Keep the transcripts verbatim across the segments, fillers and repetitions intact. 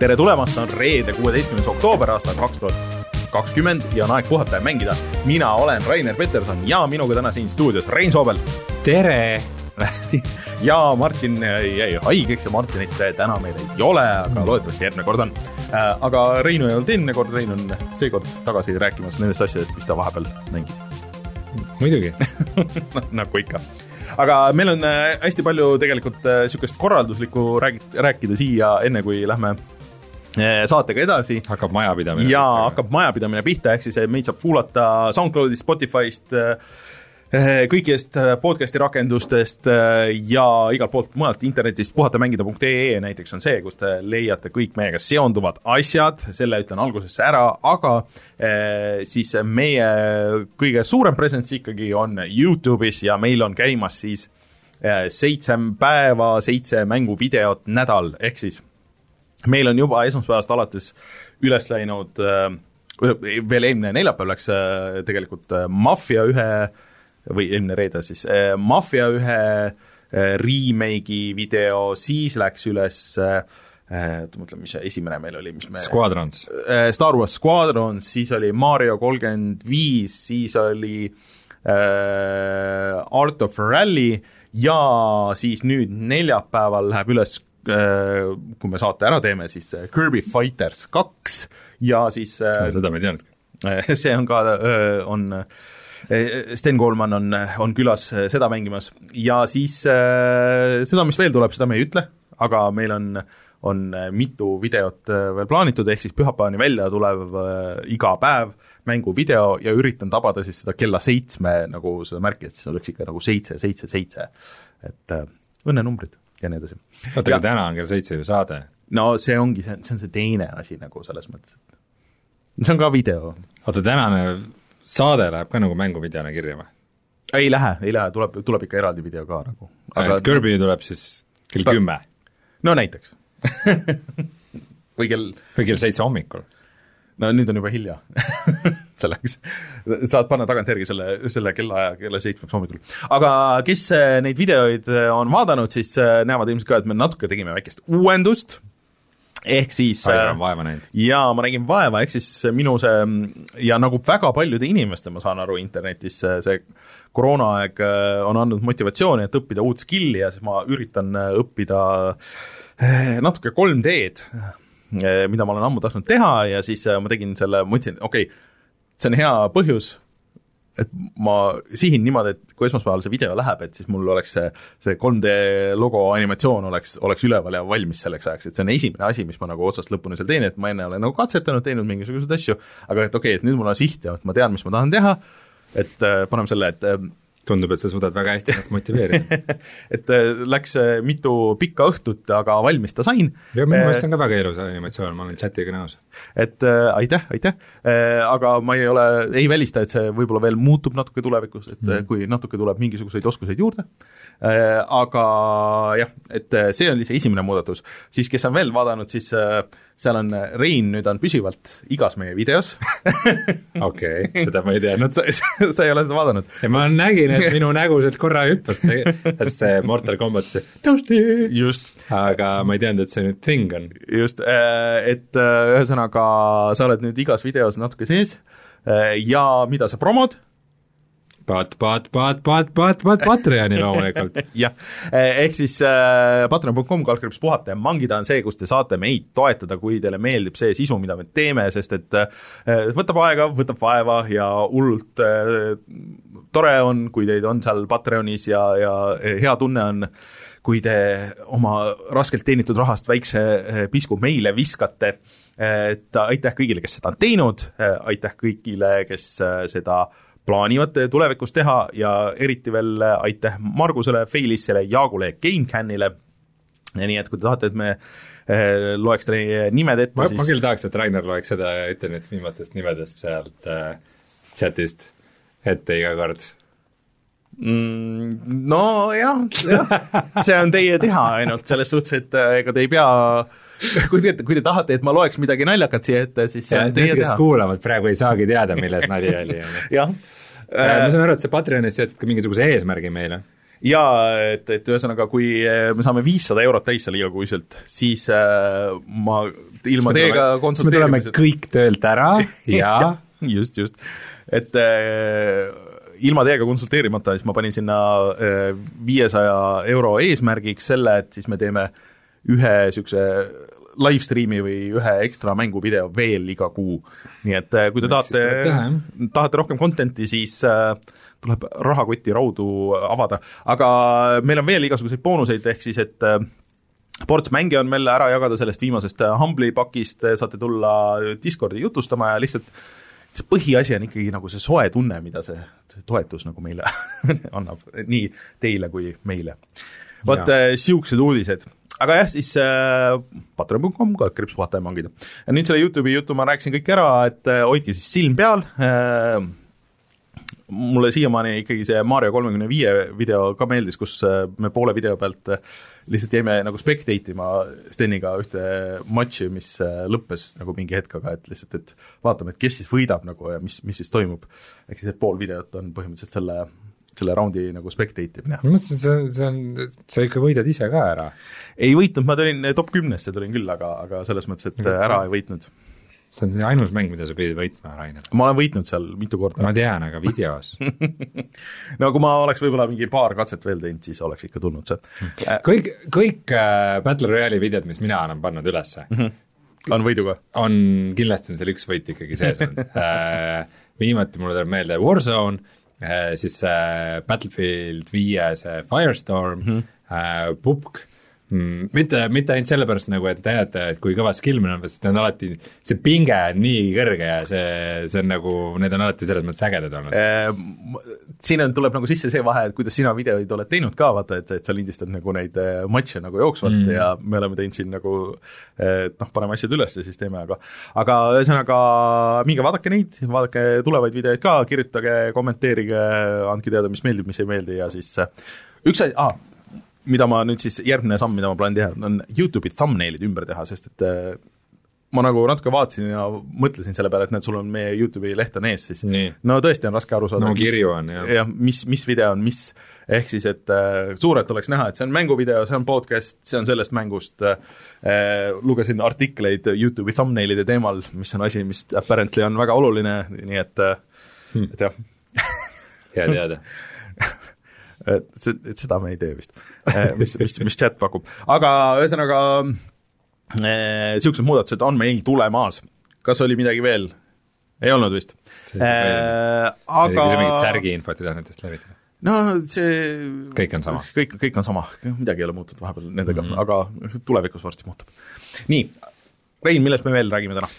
tere tulemast, on reede kuueteistkümnes oktoober aastal kaks tuhat kakskümmend ja on aeg puhata ja mängida. Mina olen Rainer Peterson ja minuga täna siin stuudios Rein Soobel. Tere! Ja Martin jäi haigeks ja Martinit täna meil ei ole, aga loodetavasti järgmine kord on. Aga Reinu ei olnud enne kord, Rein on seekord tagasi rääkimas nendest asjadest, mis ta vahepeal mängib. Muidugi. Nagu ikka. Aga meil on hästi palju tegelikult sükest korralduslikku rääkida siia enne, kui lähme saatega edasi. Hakkab majapidamine. Ja hakkab majapidamine pihta, ehk siis meid saab kuulata SoundCloudist, Spotify'st, kõigist podcasti rakendustest ja igalt poolt mujalt internetist. puhatamängida punkt ee näiteks on see, kus te leiate kõik meiega seonduvad asjad, selle ütlen algusesse ära, aga eh, siis meie kõige suurem presence ikkagi on YouTube'is ja meil on käimas siis eh, seitse päeva, seitse mänguvideot nädal, ehk siis meil on juba esmaspäevast alates üles läinud, veel eelmine neljapäev läks tegelikult Mafia ühe, või eelmine reede siis, Mafia ühe remake'i video, siis läks üles, mõtlen, mis esimene meil oli, mis me... Squadrons. Star Wars Squadrons, siis oli Mario kolmkümmend viis, siis oli Art of Rally ja siis nüüd neljapäeval läheb üles, kui me saate ära teeme, siis Kirby Fighters kaks ja siis no, seda me ei teadnud. See on ka, on Sten Koolman on, on külas seda mängimas ja siis seda, mis veel tuleb, seda me ei ütle, aga meil on, on mitu videot veel plaanitud, ehk siis pühapäevani välja tulev iga päev mänguvideo ja üritan tabada siis seda kella seitsme nagu seda märki, et see oleks ikka nagu seitse, seitse, seitse, et õnnenumbrid ja nii edasi. Oota, kui täna on kell seitse ju saade. No see ongi, see, see on see teine asi nagu selles mõttes, et see on ka video. Oota, tänane saade läheb ka nagu mänguvideona kirja või? Ei lähe, ei lähe, tuleb, tuleb ikka eraldi video ka nagu. Aga et Kirby tuleb siis kell kümme? No näiteks. või kell... Või kell seitse hommikul? No nüüd on juba hilja. Selleks. Saad panna tagantjärgi selle, selle kellaaja kella seitsmeks hommikul. Aga kes neid videoid on vaadanud, siis näevad ilmselt ka, et me natuke tegime väikest uuendust. Ehk siis... Aina on vaeva näinud. Ja ma nägin vaeva, ehk siis minu see... Ja nagu väga paljude inimeste, ma saan aru internetis, see koroonaaeg on andnud motivatsiooni, et õppida uut skilli ja siis ma üritan õppida natuke kolm D-d, mida ma olen ammu tahtnud teha ja siis ma tegin selle, mõtlesin, okei, okay, see on hea põhjus, et ma sihin niimoodi, et kui esmaspäeval see video läheb, et siis mul oleks see, see kolm D logo animatsioon oleks, oleks üleval ja valmis selleks ajaks, et see on esimene asi, mis ma nagu otsast lõpuni seal teen, et ma enne olen nagu katsetanud, teinud mingisuguseid asju, aga et okei, okay, et nüüd mul on siht ja ma tean, mis ma tahan teha, et paneme selle, et tundub, et sa suudad väga hästi ennast motiveerida. et läks mitu pikka õhtut, aga valmis ta sain. Ja minu meelest on ka väga ilus animatsioon, ma olen chatiga nõus. Et äh, aitäh, aitäh, äh, aga ma ei ole, ei välista, et see võib-olla veel muutub natuke tulevikus, et mm. kui natuke tuleb mingisuguseid oskuseid juurde, äh, aga jah, et see oli see esimene muudatus. Siis, kes on veel vaadanud, siis äh, seal on Rein, nüüd on püsivalt igas meie videos. Okei, okay, seda ma ei teadnud. Sa, sa ei ole seda vaadanud? Ja ma nägin, et minu nägu sealt korra hüppas, see Mortal Kombat, see just. Aga ma ei teadnud, et see nüüd thing on. Just, et ühesõnaga sa oled nüüd igas videos natuke sees ja mida sa promod? Pat, pat, pat, pat, pat, pat, Patreoni loomulikult. jah, ehk siis äh, patreon punkt com kalkriips puhata ja mangida on see, kus te saate meid toetada, kui teile meeldib see sisu, mida me teeme, sest et äh, võtab aega, võtab vaeva ja hullult äh, tore on, kui teid on seal Patreonis ja, ja hea tunne on, kui te oma raskelt teenitud rahast väikse pisku meile viskate, et aitäh kõigile, kes seda on teinud, aitäh kõigile, kes seda plaanivad tulevikus teha ja eriti veel aitäh Margusele, Feilissele, Jaagule ja GameCanile. Ja nii, et kui te tahate, et me eh, loeks teie nimed ette, ma, siis... Ma küll tahaks, et Rainer loeks seda internet viimastest nimedest sealt äh, chatist ette iga kord. Mm, no jah, jah, see on teie teha ainult selles suhtes, et ega te ei pea... Kui te, kui te tahate, et ma loeks midagi naljakat siia ette, siis see ja, on teie need, teha. Kes kuulavad, praegu ei saagi teada, milles nali oli. jah. Ma saan aru, et see Patreonis seotud ka mingisuguse eesmärgi meile. ja et, et ühesõnaga, kui me saame viissada eurot täis seal igakuiselt, siis äh, ma ilma teiega konsulteerimised... me tuleme kõik töölt ära ja just, just. Et äh, ilma teiega konsulteerimata, siis ma panin sinna äh, viiesaja euro eesmärgiks selle, et siis me teeme ühe niisuguse livestreami või ühe ekstra mänguvideo veel iga kuu. Nii et kui te tahate, tahate rohkem contenti, siis äh, tuleb rahakoti raudu avada. Aga meil on veel igasuguseid boonuseid, ehk siis, et äh, ports mänge on meil ära jagada sellest viimasest Humble'i pakist, saate tulla Discordi jutustama ja lihtsalt see põhiasi on ikkagi nagu see soe tunne, mida see, see toetus nagu meile annab, nii teile kui meile. Vaat siuksed uudised. Aga jah, siis äh, patreon punkt com, ka krips puhata ja mangida. Ja nüüd selle YouTube'i jutu ma rääkisin kõik ära, et äh, hoidke siis silm peal. Äh, mulle siiamaani ikkagi see Mario kolmekümne viie video ka meeldis, kus äh, me poole video pealt äh, lihtsalt jäime nagu spectate'ima Steniga ühte matši, mis äh, lõppes nagu mingi hetkaga, et lihtsalt, et vaatame, et kes siis võidab nagu ja mis, mis siis toimub. Ehk siis, et pool videot on põhimõtteliselt selle selle raundi nagu spectate'imine. Ma mõtlesin, see, see on, sa ikka võidad ise ka ära. Ei võitnud, ma tulin top kümnesse tulin küll, aga, aga selles mõttes, et Võt, ära ei võitnud. See on ainus mäng, mida sa pidid võitma, Rainer. Ma olen võitnud seal mitu korda. Ma tean, aga videos. No kui ma oleks võib-olla mingi paar katset veel teinud, siis oleks ikka tulnud see. Kõik, kõik äh, Battle Royale'i videod, mis mina olen pannud ülesse, mm -hmm. on võiduga? On, kindlasti on seal üks võit ikkagi sees olnud. äh, viimati mulle tuleb meelde Warzone, siis see Battlefield viie, see Firestorm mm, -hmm. P U B G, mm, mitte, mitte ainult sellepärast nagu, et teate, et kui kõva skill meil on, sest on alati, see pinge on nii kõrge ja see, see on nagu, need on alati selles mõttes ägedad olnud e,. Siin on, tuleb nagu sisse see vahe, et kuidas sina videoid oled teinud ka, vaata, et, et sa lindistad nagu neid matše nagu jooksvalt mm. ja me oleme teinud siin nagu, et noh, paneme asjad üles ja siis teeme, aga aga ühesõnaga, minge vaadake neid, vaadake tulevaid videoid ka, kirjutage, kommenteerige, andke teada, mis meeldib, mis ei meeldi ja siis üks asi, ah, mida ma nüüd siis, järgmine samm, mida ma plaanin teha, on YouTube'i thumbnailid ümber teha, sest et ma nagu natuke vaatasin ja mõtlesin selle peale, et need sul on meie YouTube'i leht on ees, siis nii. No tõesti on raske aru saada. No kirju on, jah. Ja mis, mis video on, mis, ehk siis, et äh, suurelt oleks näha, et see on mänguvideo, see on podcast, see on sellest mängust, äh, lugesin artikleid YouTube'i thumbnailide teemal, mis on asi, mis apparently on väga oluline, nii et, äh, hmm. et jah. Hea teada. et, see, et seda me ei tee vist, mis, mis, mis chat pakub. Aga ühesõnaga niisugused muudatused on meil tulemas. Kas oli midagi veel? Ei olnud vist. Äh, aga... Kui sa mingit särgi infot ei tahtnud just levitada? No see... Kõik on sama. Kõik, kõik on sama. Midagi ei ole muutunud vahepeal nendega, mm -hmm. aga tulevikus varsti muutub. Nii, Rein, millest me veel räägime täna?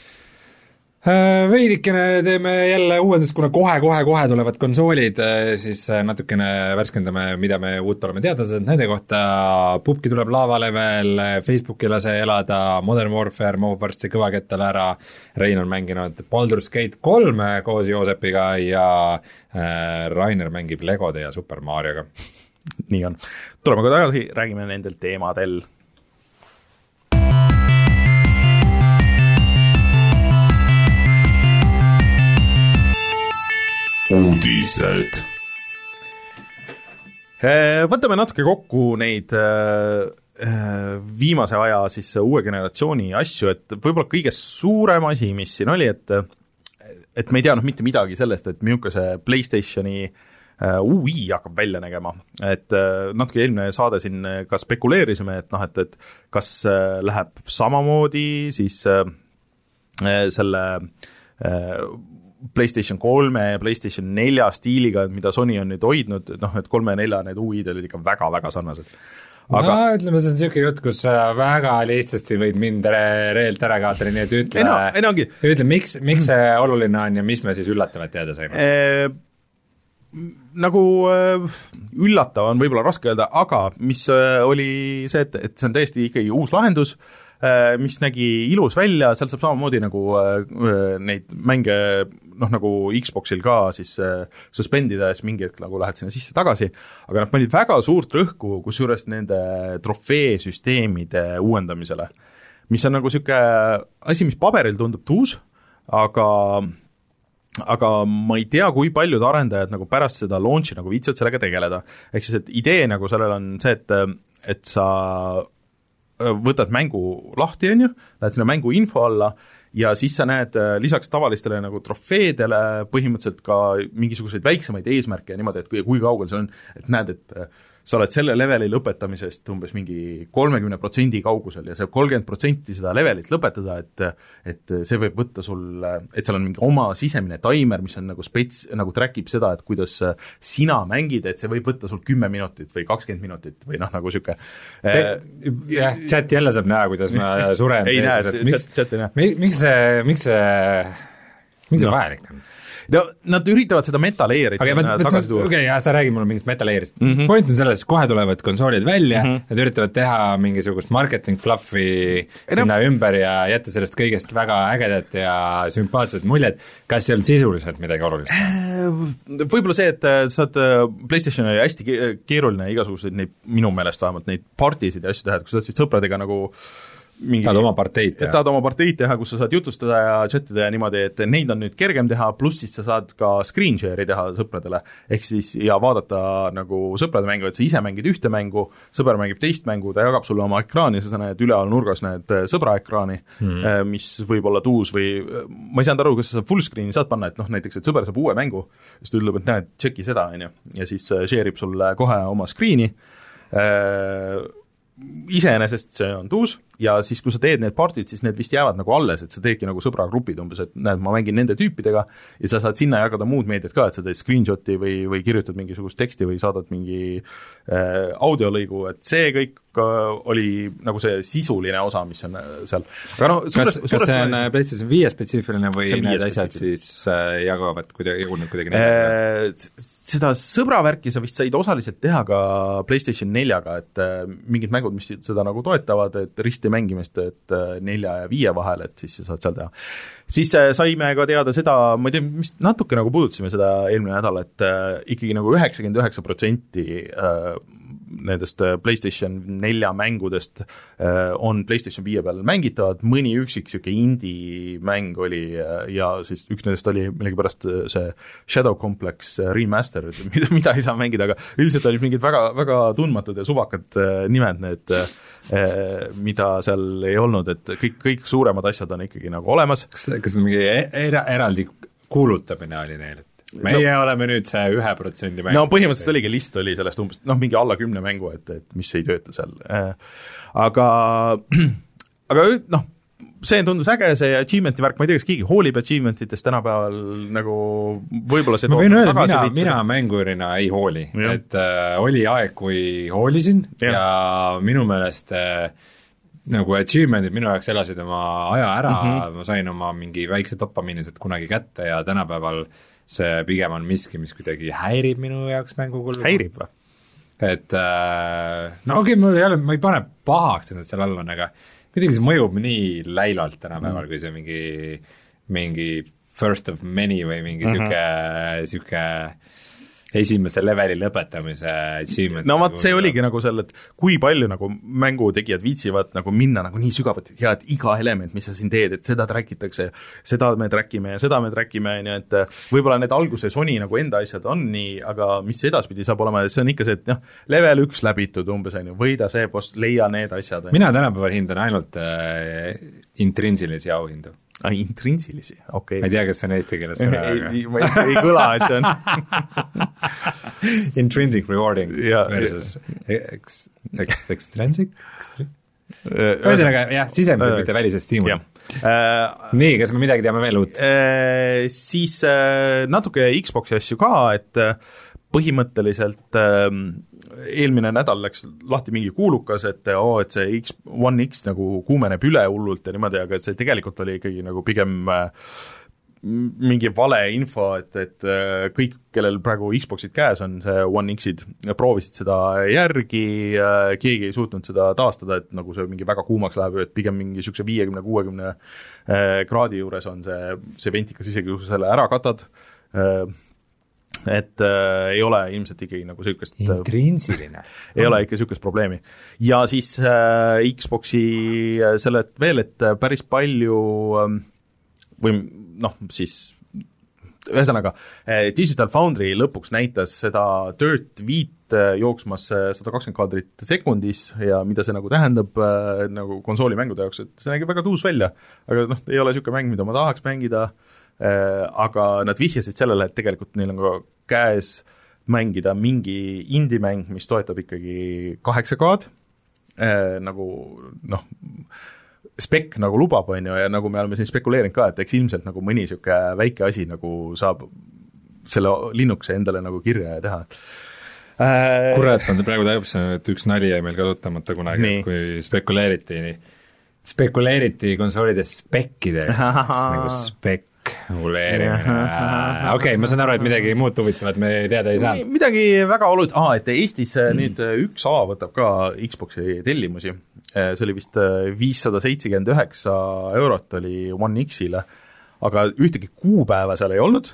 Veidikene teeme jälle uuendust, kuna kohe-kohe-kohe tulevad konsoolid, siis natukene värskendame, mida me uut oleme teada saanud nende kohta. P U B G tuleb laavale veel, Facebooki lase elada, Modern Warfare mahub varsti kõvakettal ära, Rein on mänginud Baldur's Gate kolme koos Joosepiga ja Rainer mängib Legode ja Super Marioga. Nii on. Tuleme ka tagasi, räägime nendel teemadel. Uudised. Võtame natuke kokku neid viimase aja siis uue generatsiooni asju, et võib-olla kõige suurem asi, mis siin oli, et et me ei teadnud mitte midagi sellest, et milline see PlayStationi U I hakkab välja nägema. Et natuke eelmine saade siin ka spekuleerisime, et noh, et, et kas läheb samamoodi siis selle PlayStation kolme ja PlayStation nelja stiiliga, mida Sony on nüüd hoidnud, noh, et kolme ja nelja need U I-d olid ikka väga-väga sarnased. Aga... No ütleme, see on niisugune jutt, kus sa väga lihtsasti võid mind re reelt ära kaotada, nii et ütle, ei no, ei no, ütle miks, miks see oluline on ja mis me siis üllatavat teada saime? E nagu üllatav on võib-olla raske öelda, aga mis oli see, et, et see on täiesti ikkagi uus lahendus, mis nägi ilus välja, seal saab samamoodi nagu neid mänge, noh nagu Xboxil ka siis suspendida ja siis mingi hetk nagu lähed sinna sisse tagasi, aga nad panid väga suurt rõhku kusjuures nende trofeesüsteemide uuendamisele, mis on nagu niisugune asi, mis paberil tundub tuus, aga aga ma ei tea, kui paljud arendajad nagu pärast seda launch'i nagu viitsivad sellega tegeleda. Ehk siis, et idee nagu sellel on see, et, et sa võtad mängu lahti, on ju, lähed sinna mängu info alla ja siis sa näed lisaks tavalistele nagu trofeedele põhimõtteliselt ka mingisuguseid väiksemaid eesmärke ja niimoodi, et kui, kui kaugel see on, et näed, et sa oled selle leveli lõpetamisest umbes mingi kolmekümne protsendi kaugusel ja see kolmkümmend protsenti seda levelit lõpetada, et et see võib võtta sul, et seal on mingi oma sisemine taimer, mis on nagu spets, nagu track ib seda, et kuidas sina mängid, et see võib võtta sul kümme minutit või kakskümmend minutit või noh, nagu siuke jah, chat jälle saab näha, kuidas ma suren. ei näe, miks, chat ei näe. Miks see, miks see, miks see no. vajalik on? No, nad üritavad seda metalayer'it okay, tagasi tuua. Okei, okay, ja sa räägid mulle mingist metalayer'ist. Mm -hmm. Point on selles, kohe tulevad konsoolid välja, mm -hmm. nad üritavad teha mingisugust marketing fluffi sinna no. ümber ja jätta sellest kõigest väga ägedat ja sümpaatset muljet. Kas see on sisuliselt midagi olulist? Võib-olla see, et saad PlayStation oli hästi keeruline igasuguseid neid, minu meelest vähemalt neid partisid ja asju teha, et kui sa saad siis sõpradega nagu mingi, tahad oma parteid teha. tahad oma parteid teha, kus sa saad jutustada ja chatida ja niimoodi, et neid on nüüd kergem teha, pluss siis sa saad ka screen share'i teha sõpradele, ehk siis ja vaadata nagu sõprade mängu, et sa ise mängid ühte mängu, sõber mängib teist mängu, ta jagab sulle oma ekraani, sa näed üleval nurgas näed sõbra ekraani hmm., mis võib olla tuus või ma ei saanud aru, kas sa full screen'i saad panna, et noh, näiteks, et sõber saab uue mängu, siis ta ütleb, et näed, tšeki seda, on ju, ja siis share ib sulle kohe oma screen'i, iseenesest see on tuus ja siis, kui sa teed need partid, siis need vist jäävad nagu alles, et sa teedki nagu sõbragrupid umbes, et näed, ma mängin nende tüüpidega ja sa saad sinna jagada muud meediat ka, et sa teed screenshot'i või, või kirjutad mingisugust teksti või saadad mingi äh, audiolõigu, et see kõik äh, oli nagu see sisuline osa, mis on seal. Aga noh, suures, kas, kas see on ma... PlayStation viie spetsiifiline või need asjad siis äh, jagavad kuidagi, jagunud kuidagi äh, seda sõbravärki sa vist said osaliselt teha ka PlayStation neljaga, et äh, mingid mängud, mis seda nagu toetavad, et risti mängimist, et nelja ja viie vahel, et siis sa saad seal teha. Siis saime ka teada seda, ma ei tea, mis natuke nagu puudutasime seda eelmine nädal, et äh, ikkagi nagu üheksakümmend üheksa protsenti nendest PlayStation nelja mängudest äh, on PlayStation viie peal mängitavad, mõni üksik siuke indie mäng oli äh, ja siis üks nendest oli millegipärast see Shadow Complex Remaster, mida, mida ei saa mängida, aga üldiselt olid mingid väga, väga tundmatud ja suvakad äh, nimed need äh, mida seal ei olnud, et kõik, kõik suuremad asjad on ikkagi nagu olemas. Kas, kas mingi era, eraldi kuulutamine oli neil? meie no, oleme nüüd see ühe protsendi mäng. No põhimõtteliselt oligi list oli sellest umbes, noh, mingi alla kümne mängu, et, et mis ei tööta seal. Aga, aga noh, see tundus äge, see achievementi värk, ma ei tea, kas keegi hoolib achievementitest tänapäeval nagu võib-olla see ma võin öelda, mina, mina mängurina ei hooli, ja. et äh, oli aeg, kui hoolisin ja, ja minu meelest äh, nagu achievementid minu jaoks elasid oma aja ära mm, -hmm. ma sain oma mingi väikse dopamiinised kunagi kätte ja tänapäeval see pigem on miski, mis kuidagi häirib minu jaoks mängukulgu. Häirib või? Et äh, no okei okay,, mul ei ole, ma ei pane pahaks, et seal all on, aga kuidagi see mõjub nii läilalt tänapäeval mm., kui see mingi, mingi first of many või mingi mm -hmm. siuke, siuke esimese leveli lõpetamise achievement. No vaat see oligi nagu seal, et kui palju nagu mängutegijad viitsivad nagu minna nagu nii sügavalt, ja et iga element, mis sa siin teed, et seda track itakse, seda me trackime ja seda me trackime, nii et võib-olla need alguse Sony nagu enda asjad on nii, aga mis edaspidi saab olema, see on ikka see, et noh, level üks läbitud umbes, on ju, võida see post, leia need asjad. Mina tänapäeval hindan ainult äh, intrinsilisi auhindu. Ah, intrinsilisi, okei okay.. ma ei tea, kas see on eesti keeles sõna, aga ei, ei, ei kõla, et see on intrinsic rewarding ja, versus ex, ex, extrinsic ühesõnaga, jah, sisemiselt, mitte välisest stiimul. Uh, nii, kas me midagi teame veel uut? Uh, siis uh, natuke Xboxi asju ka, et uh, põhimõtteliselt uh, eelmine nädal läks lahti mingi kuulukas, et oo, et see X, One X nagu kuumeneb üle hullult ja niimoodi, aga see tegelikult oli ikkagi nagu pigem uh, mingi vale info, et, et uh, kõik, kellel praegu Xboxid käes on, see One X-id, proovisid seda järgi, uh, keegi ei suutnud seda taastada, et nagu see mingi väga kuumaks läheb, et pigem mingi niisuguse viiekümne kuuekümne uh, kraadi juures on see, see ventikas, isegi kui sa selle ära katad, uh, et äh, ei ole ilmselt ikkagi nagu niisugust intrinsiline ei ole ikka niisugust probleemi. Ja siis äh, Xboxi äh, selle veel, et päris palju äh, või noh, siis ühesõnaga, Digital Foundry lõpuks näitas seda Dirt viit jooksmas sada kakskümmend kaadrit sekundis ja mida see nagu tähendab nagu konsoolimängude jaoks, et see nägi väga tuus välja, aga noh, ei ole niisugune mäng, mida ma tahaks mängida, aga nad vihjasid sellele, et tegelikult neil on ka käes mängida mingi indie-mäng, mis toetab ikkagi kaheksa kaad, nagu noh, spek nagu lubab, on ju, ja nagu me oleme siin spekuleerinud ka, et eks ilmselt nagu mõni niisugune väike asi nagu saab selle linnukese endale nagu kirja ja teha. Kurat, ma praegu täpselt, et üks nali jäi meil kasutamata kunagi, kui spekuleeriti, spekuleeriti konsoolide spekkide, nagu spek, reguleerimine. Okei, ma saan aru, et midagi muud huvitavat me teada ei saa. Midagi väga olulist, aa, et Eestis nüüd üks A võtab ka Xboxi tellimusi. See oli vist viissada seitsekümmend üheksa eurot oli One X-ile, aga ühtegi kuupäeva seal ei olnud,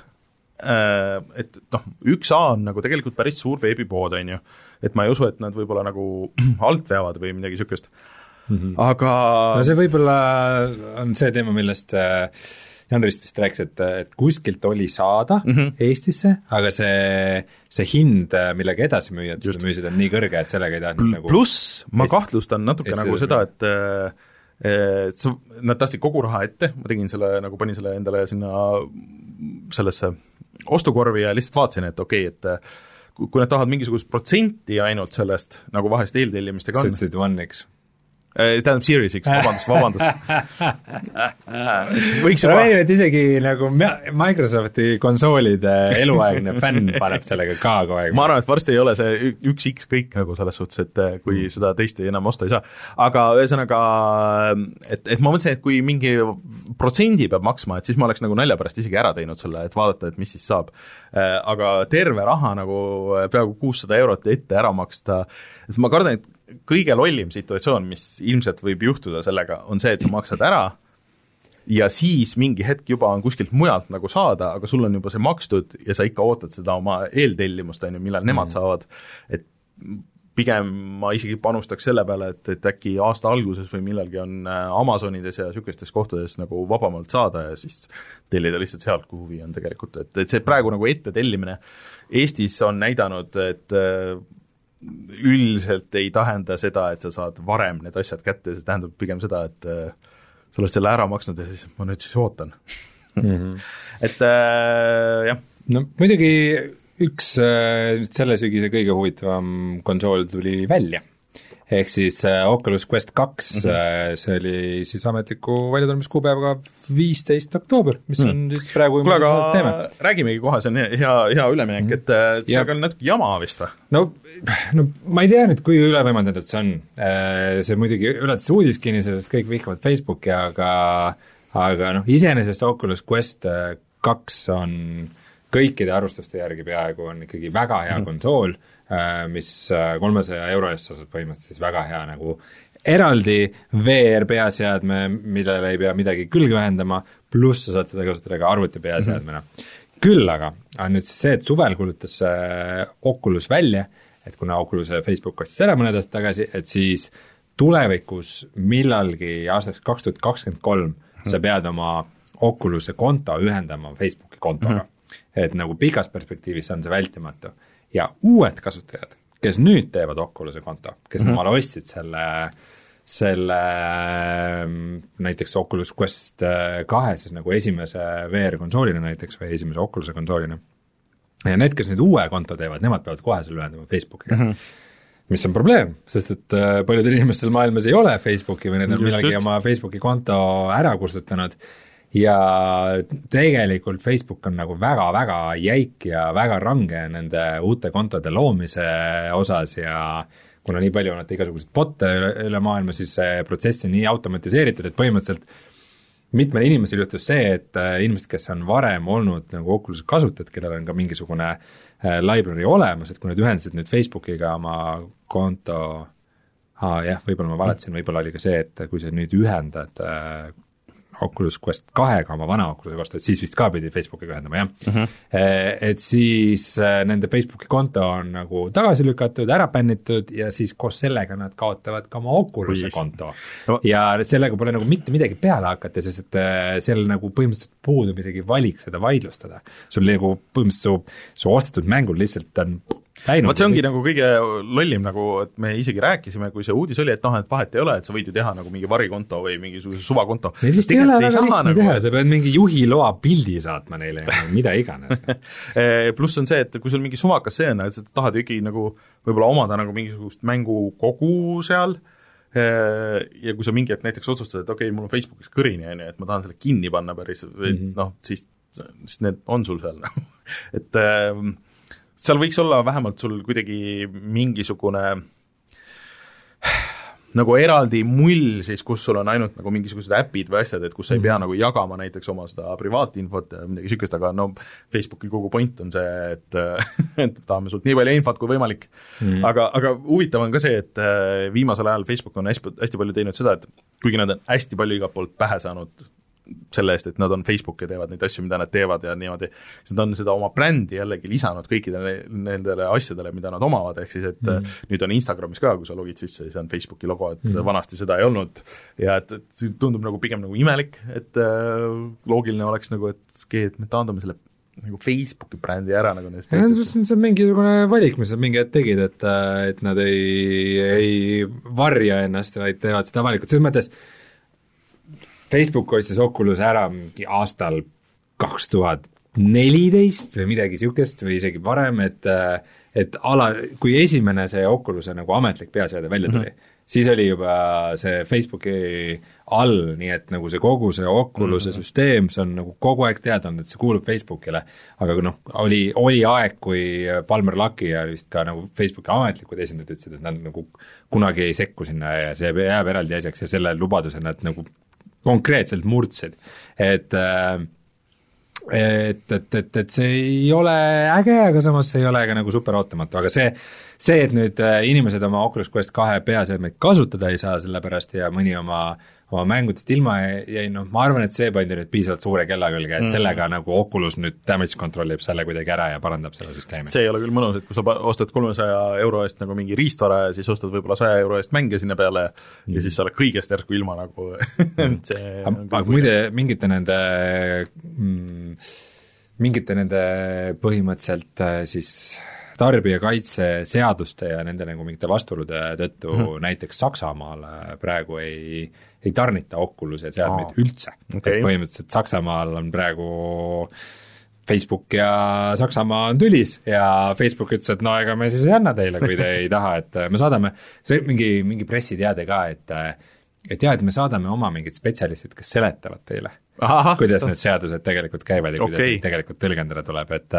et noh, üks A on nagu tegelikult päris suur veebipood, on ju, et ma ei usu, et nad võib-olla nagu alt veavad või midagi niisugust, mm-hmm. aga no see võib-olla on see teema, millest Janrist vist rääkis, et, et kuskilt oli saada mm-hmm. Eestisse, aga see, see hind, millega edasi müüa, et seda müüsid on nii kõrge, et sellega ei tahtnud nagu pluss ma kahtlustan natuke nagu seda, et, et nad tahtsid kogu raha ette, ma tegin selle, nagu panin selle endale sinna sellesse ostukorvi ja lihtsalt vaatasin, et okei, okay, et kui nad tahavad mingisugust protsenti ainult sellest, nagu vahest eeltellimistega on. sa ütlesid One X. Tähendab Series X, vabandust, vabandust. Võiks juba... Räägime, et isegi nagu Microsofti konsoolide eluaegne fänn paneb sellega ka kogu aeg. Ma arvan, et varsti ei ole see üks X kõik nagu selles suhtes, et kui mm. seda teist enam osta ei saa. Aga ühesõnaga, et, et ma mõtlesin, et kui mingi protsendi peab maksma, et siis ma oleks nagu nalja pärast isegi ära teinud selle, et vaadata, et mis siis saab. Aga terve raha nagu peaaegu kuussada eurot ette ära maksta, et ma kardan, et kõige lollim situatsioon, mis ilmselt võib juhtuda sellega, on see, et sa maksad ära ja siis mingi hetk juba on kuskilt mujalt nagu saada, aga sul on juba see makstud ja sa ikka ootad seda oma eeltellimust, on ju, millal nemad mm. saavad, et pigem ma isegi panustaks selle peale, et, et äkki aasta alguses või millalgi on Amazonides ja niisugustes kohtades nagu vabamalt saada ja siis tellida lihtsalt sealt, kuhu huvi on tegelikult, et, et see praegu nagu ette tellimine Eestis on näidanud, et üldiselt ei tähenda seda, et sa saad varem need asjad kätte, see tähendab pigem seda, et sa oled selle ära maksnud ja siis ma nüüd siis ootan. Mm-hmm. et äh, jah. No muidugi üks äh, selle sügise kõige huvitavam konsool tuli välja. Ehk siis äh, Oculus Quest kaks, mm-hmm. see oli siis ametliku väljatulemiskuupäevaga viisteist oktoober, mis mm. on siis praegu Kule, aga teeme. Räägimegi kohe, see on hea, hea üleminek, mm. et, et see on natuke jama vist või? No, no ma ei tea nüüd, kui ülevõimandatud see on. See muidugi ületas uudiskini, sellest kõik vihkavad Facebooki, aga, aga noh, iseenesest Oculus Quest kaks on kõikide arvustuste järgi peaaegu on ikkagi väga hea mm. konsool, mis kolmesaja euro eest saad põhimõtteliselt siis väga hea nagu eraldi V R peaseadme, millele ei pea midagi külge vähendama, pluss sa saad seda kasutada ka arvuti peaseadmena. Mm-hmm. Küll aga on nüüd see, et suvel kuulutas Oculus välja, et kuna Oculus'e Facebook ostis ära mõned aastad tagasi, et siis tulevikus millalgi aastaks kaks tuhat kakskümmend kolm mm-hmm. sa pead oma Oculus'e konto ühendama Facebooki kontoga. Mm-hmm. Et nagu pikas perspektiivis on see vältimatu. Ja uued kasutajad, kes nüüd teevad Oculus'e konto, kes mm-hmm. omale ostsid selle, selle näiteks Oculus Quest kahe siis nagu esimese V R-konsoolina näiteks või esimese Oculus'e konsoolina. Ja need, kes nüüd uue konto teevad, nemad peavad kohe selle ühendama Facebookiga. Mm-hmm. Mis on probleem, sest et paljudel inimestel maailmas ei ole Facebooki või need on millalgi oma Facebooki konto ära kustutanud. Ja tegelikult Facebook on nagu väga-väga jäik ja väga range nende uute kontode loomise osas ja kuna nii palju on igasuguseid botte üle, üle maailma, siis see protsess on nii automatiseeritud, et põhimõtteliselt mitmel inimesel juhtus see, et inimesed, kes on varem olnud nagu Oculus'e kasutajad, kellel on ka mingisugune library olemas, et kui nad ühendasid nüüd Facebookiga oma konto, ah, jah, võib-olla ma valetasin, võib-olla oli ka see, et kui sa nüüd ühendad Oculus Quest kahega oma vana Oculus'i vastu, et siis vist ka pidi Facebookiga ühendama, jah uh. -huh. Et siis nende Facebooki konto on nagu tagasi lükatud, ära bännitud ja siis koos sellega nad kaotavad ka oma Oculus'i konto no.. ja sellega pole nagu mitte midagi peale hakata, sest et seal nagu põhimõtteliselt puudub isegi valik seda vaidlustada. sul nagu põhimõtteliselt su, su ostetud mängul lihtsalt on vot see ongi nagu kõige lollim, nagu et me isegi rääkisime, kui see uudis oli, et noh, et vahet ei ole, et sa võid ju teha nagu mingi varikonto või mingisuguse suvakonto. Meil vist ei ole väga lihtne nagu... teha, sa pead mingi juhiloa pildi saatma neile ja mida iganes. Pluss on see, et kui sul mingi suvakas see on, et sa tahad ju ikkagi nagu võib-olla omada nagu mingisugust mängukogu seal ja kui sa mingi hetk näiteks otsustad, et okei okay,, mul on Facebookis kõrini, et ma tahan selle kinni panna päris, või mm -hmm. noh, siis, siis need on sul seal. et seal võiks olla vähemalt sul kuidagi mingisugune nagu eraldi mull siis, kus sul on ainult nagu mingisugused äpid või asjad, et kus sa ei pea mm -hmm. nagu jagama näiteks oma seda privaatinfot ja midagi sükest, aga no Facebooki kogu point on see, et, et tahame sult nii palju infot kui võimalik mm. -hmm. aga, aga huvitav on ka see, et viimasel ajal Facebook on hästi, hästi palju teinud seda, et kuigi nad on hästi palju igalt poolt pähe saanud selle eest, et nad on Facebook ja teevad neid asju, mida nad teevad ja niimoodi, siis nad on seda oma brändi jällegi lisanud kõikidele nendele asjadele, mida nad omavad, ehk siis et mm. nüüd on Instagramis ka, kui sa logid sisse, siis on Facebooki logo, et mm. vanasti seda ei olnud ja et, et see tundub nagu pigem nagu imelik, et äh, loogiline oleks nagu, et skee, et me taandame selle nagu Facebooki brändi ära nagu nendest teistest. See on mingisugune valik, mis nad mingi hetk tegid, et, et nad ei, ei varja ennast, vaid teevad seda avalikult, selles mõttes Facebook ostis Oculus ära mingi aastal kaks tuhat neliteist või midagi niisugust või isegi varem, et et ala, kui esimene see Oculus'e nagu ametlik peaseade välja tuli mm, -hmm. siis oli juba see Facebooki all, nii et nagu see kogu see Oculus'e mm -hmm. süsteem, see on nagu kogu aeg teada olnud, et see kuulub Facebookile, aga noh, oli, oli aeg, kui Palmer Luckey ja vist ka nagu Facebooki ametlikud esindajad ütlesid, et nad nagu kunagi ei sekku sinna ja see jääb eraldi asjaks ja selle lubaduse nad nagu konkreetselt murdsid, et et, et, et, et see ei ole äge, aga samas see ei ole ka nagu super ootamatu, aga see, see, et nüüd inimesed oma Oculus Quest kahe peaseadmeid kasutada ei saa selle pärast ja mõni oma, oma mängudest ilma jäi, noh, ma arvan, et see pandi nüüd piisavalt suure kella külge, et sellega mm. nagu Oculus nüüd damage kontrollib selle kuidagi ära ja parandab selle süsteemi. see ei ole küll mõnus, et kui sa ostad kolmesaja euro eest nagu mingi riistvara ja siis ostad võib-olla saja euro eest mänge sinna peale mm. ja siis sa oled kõigest järsku ilma nagu mm. see aga, aga muide, mingite nende mm, mingite nende põhimõtteliselt siis tarbijakaitse seaduste ja nende nagu mingite vastuolude tõttu mm. näiteks Saksamaal praegu ei, ei tarnita Oculus'e seadmeid oh. üldse okay.. et põhimõtteliselt Saksamaal on praegu Facebook ja Saksamaa on tülis ja Facebook ütles, et no ega me siis ei anna teile, kui te ei taha, et me saadame, see mingi, mingi pressiteade ka, et et jah, et me saadame oma mingid spetsialistid, kes seletavad teile, Aha, kuidas need seadused tegelikult käivad ja okay. kuidas neid tegelikult tõlgendada tuleb, et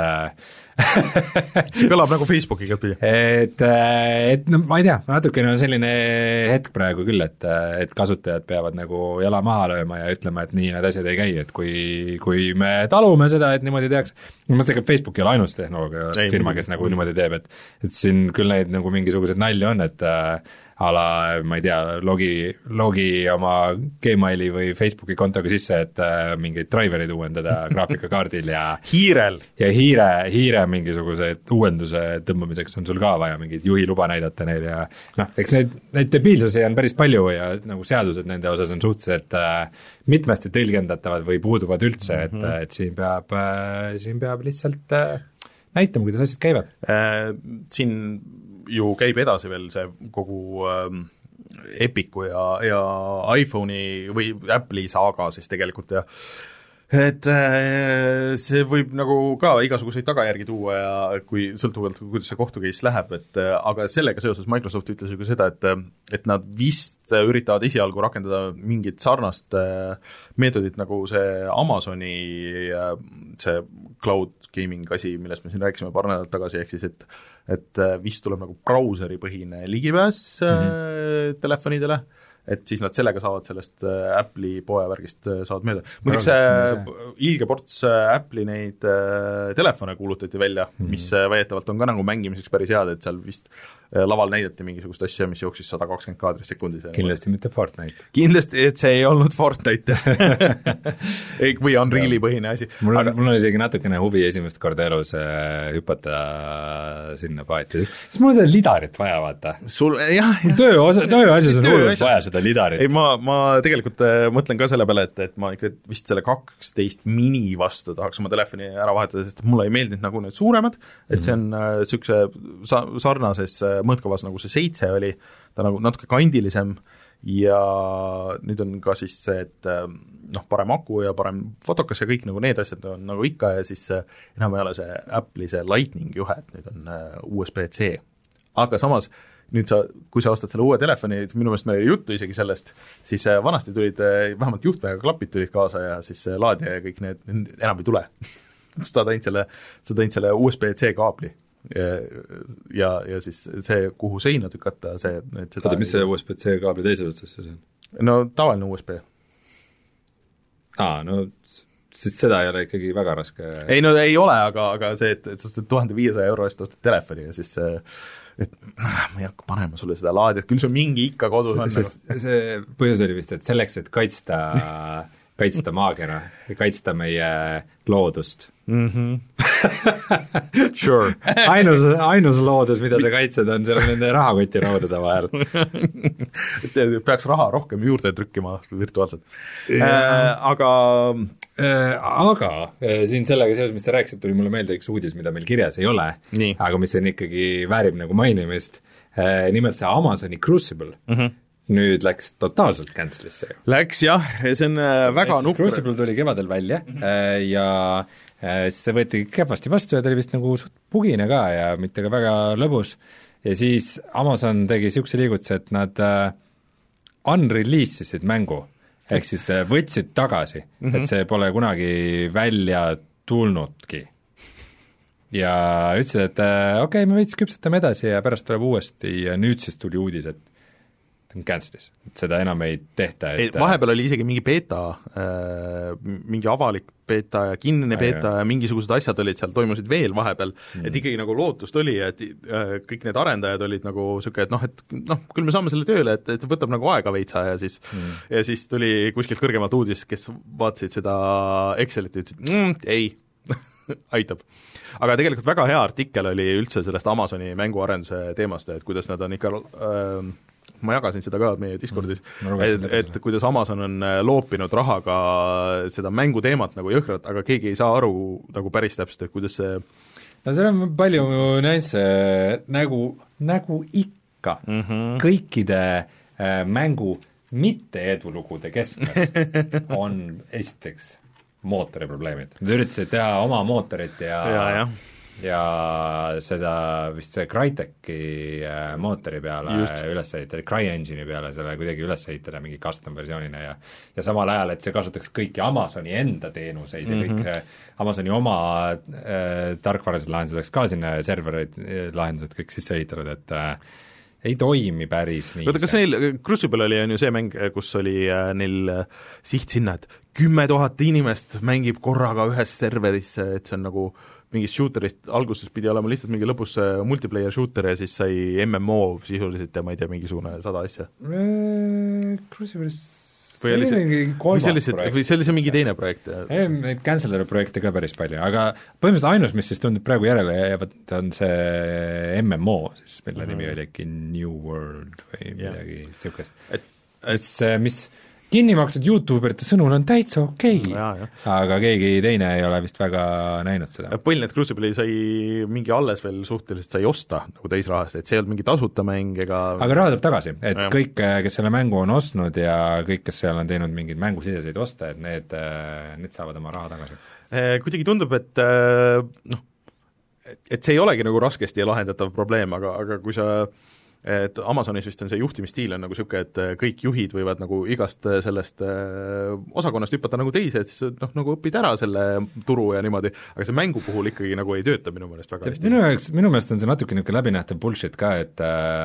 see kõlab nagu Facebooki käpi. et, et no ma ei tea, natukene on selline hetk praegu küll, et, et kasutajad peavad nagu jala maha lööma ja ütlema, et nii need asjad ei käi, et kui, kui me talume seda, et niimoodi tehakse, ma mõtlen, et Facebook ei ole ainus tehnoloogia ei, firma, kes nagu niimoodi teeb, et et siin küll neid nagu mingisuguseid nalju on, et a la, ma ei tea, logi, logi oma Gmaili või Facebooki kontoga sisse, et äh, mingeid driverid uuendada graafikakaardil ja hiirel ja hiire, hiire mingisuguse uuenduse tõmbamiseks on sul ka vaja mingit juhiluba näidata neil ja noh, eks neid, neid debiilsusi on päris palju ja nagu seadused nende osas on suhteliselt äh, mitmesti tõlgendatavad või puuduvad üldse, et, mm-hmm. et siin peab äh,, siin peab lihtsalt äh, näitama, kuidas asjad käivad äh,. Siin ju käib edasi veel see kogu ähm, Epicu ja, ja iPhone'i või Apple'i saaga siis tegelikult ja et äh, see võib nagu ka igasuguseid tagajärgi tuua ja kui sõltuvalt, kuidas see kohtucase läheb, et äh, aga sellega seoses Microsoft ütles ju ka seda, et et nad vist üritavad esialgu rakendada mingit sarnast äh, meetodit nagu see Amazoni äh, see cloud gaming asi, millest me siin rääkisime paar nädalat tagasi, ehk siis et et vist tuleb nagu brauseripõhine ligipääs mm-hmm. telefonidele, et siis nad sellega saavad sellest Apple'i poevärgist saavad mööda. Muidugi see ilge ports Apple'i neid telefone kuulutati välja mm-hmm., mis väidetavalt on ka nagu mängimiseks päris head, et seal vist laval näidati mingisugust asja, mis jooksis sada kakskümmend kaadrit sekundis. Kindlasti mitte Fortnite. Kindlasti, et see ei olnud Fortnite või Unreali põhine asi. Mul on, aga... mul on isegi natukene huvi esimest korda elus äh, hüpata sinna paati. Siis mul on seda lidarit vaja, vaata. Sul, jah, jah. Töö, osa, töö asjas on hullult vaja seda lidarit. Ei, ma, ma tegelikult äh, mõtlen ka selle peale, et, et ma ikka vist selle kaksteist mini vastu tahaks oma telefoni ära vahetada, sest mulle ei meeldinud nagu need suuremad, et see on äh, sükse sa-, sarnases äh, mõõtkavas nagu see seitse oli, ta nagu natuke kandilisem ja nüüd on ka siis see, et noh, parem aku ja parem fotokas ja kõik nagu need asjad on nagu ikka ja siis enam ei ole see Apple'i see Lightning juhe, et nüüd on U S B C. Aga samas nüüd sa, kui sa ostad selle uue telefoni, minu meelest meil oli juttu isegi sellest, siis vanasti tulid, vähemalt juhtmega klapid tulid kaasa ja siis laadija ja kõik need enam ei tule. sa tõid selle, sa tõid selle U S B C kaabli. Ja, ja, ja siis see, kuhu seina tükata, see... Oota, mis see U S B C kaabli teises otsas siis on? No tavaline U S B. Aa, no siis seda ei ole ikkagi väga raske... Ei, no ei ole, aga, aga see, et, et sa tuhande viiesaja euro eest ostad telefoni ja siis et ma ei hakka panema sulle seda laadijat, küll sul mingi ikka kodus on. See, nagu... see põhjus oli vist, et selleks, et kaitsta, kaitsta maakera, kaitsta meie loodust. Mm-hmm. Sure. ainus, ainus loodus, mida sa kaitsed, on seal nende rahakoti raudade vahel. Peaks raha rohkem juurde trükkima virtuaalselt. Äh, aga äh, aga äh, siin sellega seoses, mis sa rääkisid, tuli mulle meelde üks uudis, mida meil kirjas ei ole, nii. Aga mis on ikkagi väärib nagu mainimist, äh, nimelt see Amazoni Crucible. Mm-hmm. Nüüd läks totaalselt cancelisse. Läks jah, see on väga nukker. Crucible tuli kevadel välja mm-hmm. ja see võeti kehvasti vastu ja ta oli vist nagu suht pugine ka ja mitte ka väga lõbus. Ja siis Amazon tegi niisuguse liigutuse, et nad uh, unreleasisid mängu, ehk siis uh, võtsid tagasi, mm-hmm. et see pole kunagi välja tulnudki. Ja ütlesid, et uh, okei okay,, me veits küpsetame edasi ja pärast tuleb uuesti ja nüüd siis tuli uudis, et cancelis, et seda enam ei tehta, et vahepeal oli isegi mingi beta, mingi avalik beta ja kinnine beta ja mingisugused asjad olid seal, toimusid veel vahepeal, mm. et ikkagi nagu lootust oli, et kõik need arendajad olid nagu niisugune, et noh, et noh, küll me saame selle tööle, et, et võtab nagu aega veitsa ja siis mm. ja siis tuli kuskilt kõrgemalt uudis, kes vaatasid seda Excelit ja ütlesid, mm, ei aitab. Aga tegelikult väga hea artikkel oli üldse sellest Amazoni mänguarenduse teemast, et kuidas nad on ikka äh, ma jagasin seda ka meie Discordis mm,, et, et kuidas Amazon on loopinud rahaga seda mänguteemat nagu jõhkralt, aga keegi ei saa aru nagu päris täpselt, et kuidas see no seal on palju nüansse nagu, nagu ikka mm-hmm. kõikide äh, mängu mitte edulugude keskmes on esiteks mootori probleemid. Nad üritasid teha oma mootorit ja, ja, ja. ja seda vist see Crytek'i mootori peale Just. üles ehitada, CryEngine'i peale selle kuidagi üles ehitada mingi custom versioonina ja ja samal ajal, et see kasutaks kõiki Amazoni enda teenuseid mm-hmm. ja kõik Amazoni oma äh, tarkvaralised lahendused ka sinna serverid lahendused kõik sisse ehitanud, et äh, ei toimi päris nii. Võta, kas neil, Crucible oli on ju see mäng, kus oli äh, neil äh, siht sinna, et kümme tuhat inimest mängib korraga ühes serveris, et see on nagu mingist shooterist, alguses pidi olema lihtsalt mingi lõpus multiplayer shooter ja siis sai M M O sisuliselt ja ma ei tea, mingisugune sada asja. Crucible'is või oli see, või see oli see, või see oli see mingi teine projekt? Neid cancelleri projekte ka päris palju, aga põhimõtteliselt ainus, mis siis tundub praegu järele jäävad, on see M M O, siis mille mm-hmm. nimi oli äkki New World või midagi yeah. niisugust. Et, et mis, mis kinni makstud YouTuberite sõnul on täitsa okei okay,, aga keegi teine ei ole vist väga näinud seda. Põhiline, et Crucible sai mingi alles veel suhteliselt sai osta nagu teisrahast, et see ei olnud mingi tasuta mäng ega aga raha saab tagasi, et ja. kõik, kes selle mängu on ostnud ja kõik, kes seal on teinud mingeid mängusiseseid oste, et need, need saavad oma raha tagasi. Kuidagi tundub, et noh, et see ei olegi nagu raskesti lahendatav probleem, aga, aga kui sa et Amazonis vist on see juhtimisstiil on nagu niisugune, et kõik juhid võivad nagu igast sellest osakonnast hüpata nagu teise, et siis noh, nagu õpid ära selle turu ja niimoodi, aga see mängu puhul ikkagi nagu ei tööta minu meelest väga hästi. Minu jaoks, minu meelest on see natuke niisugune läbinähtav bullshit ka, et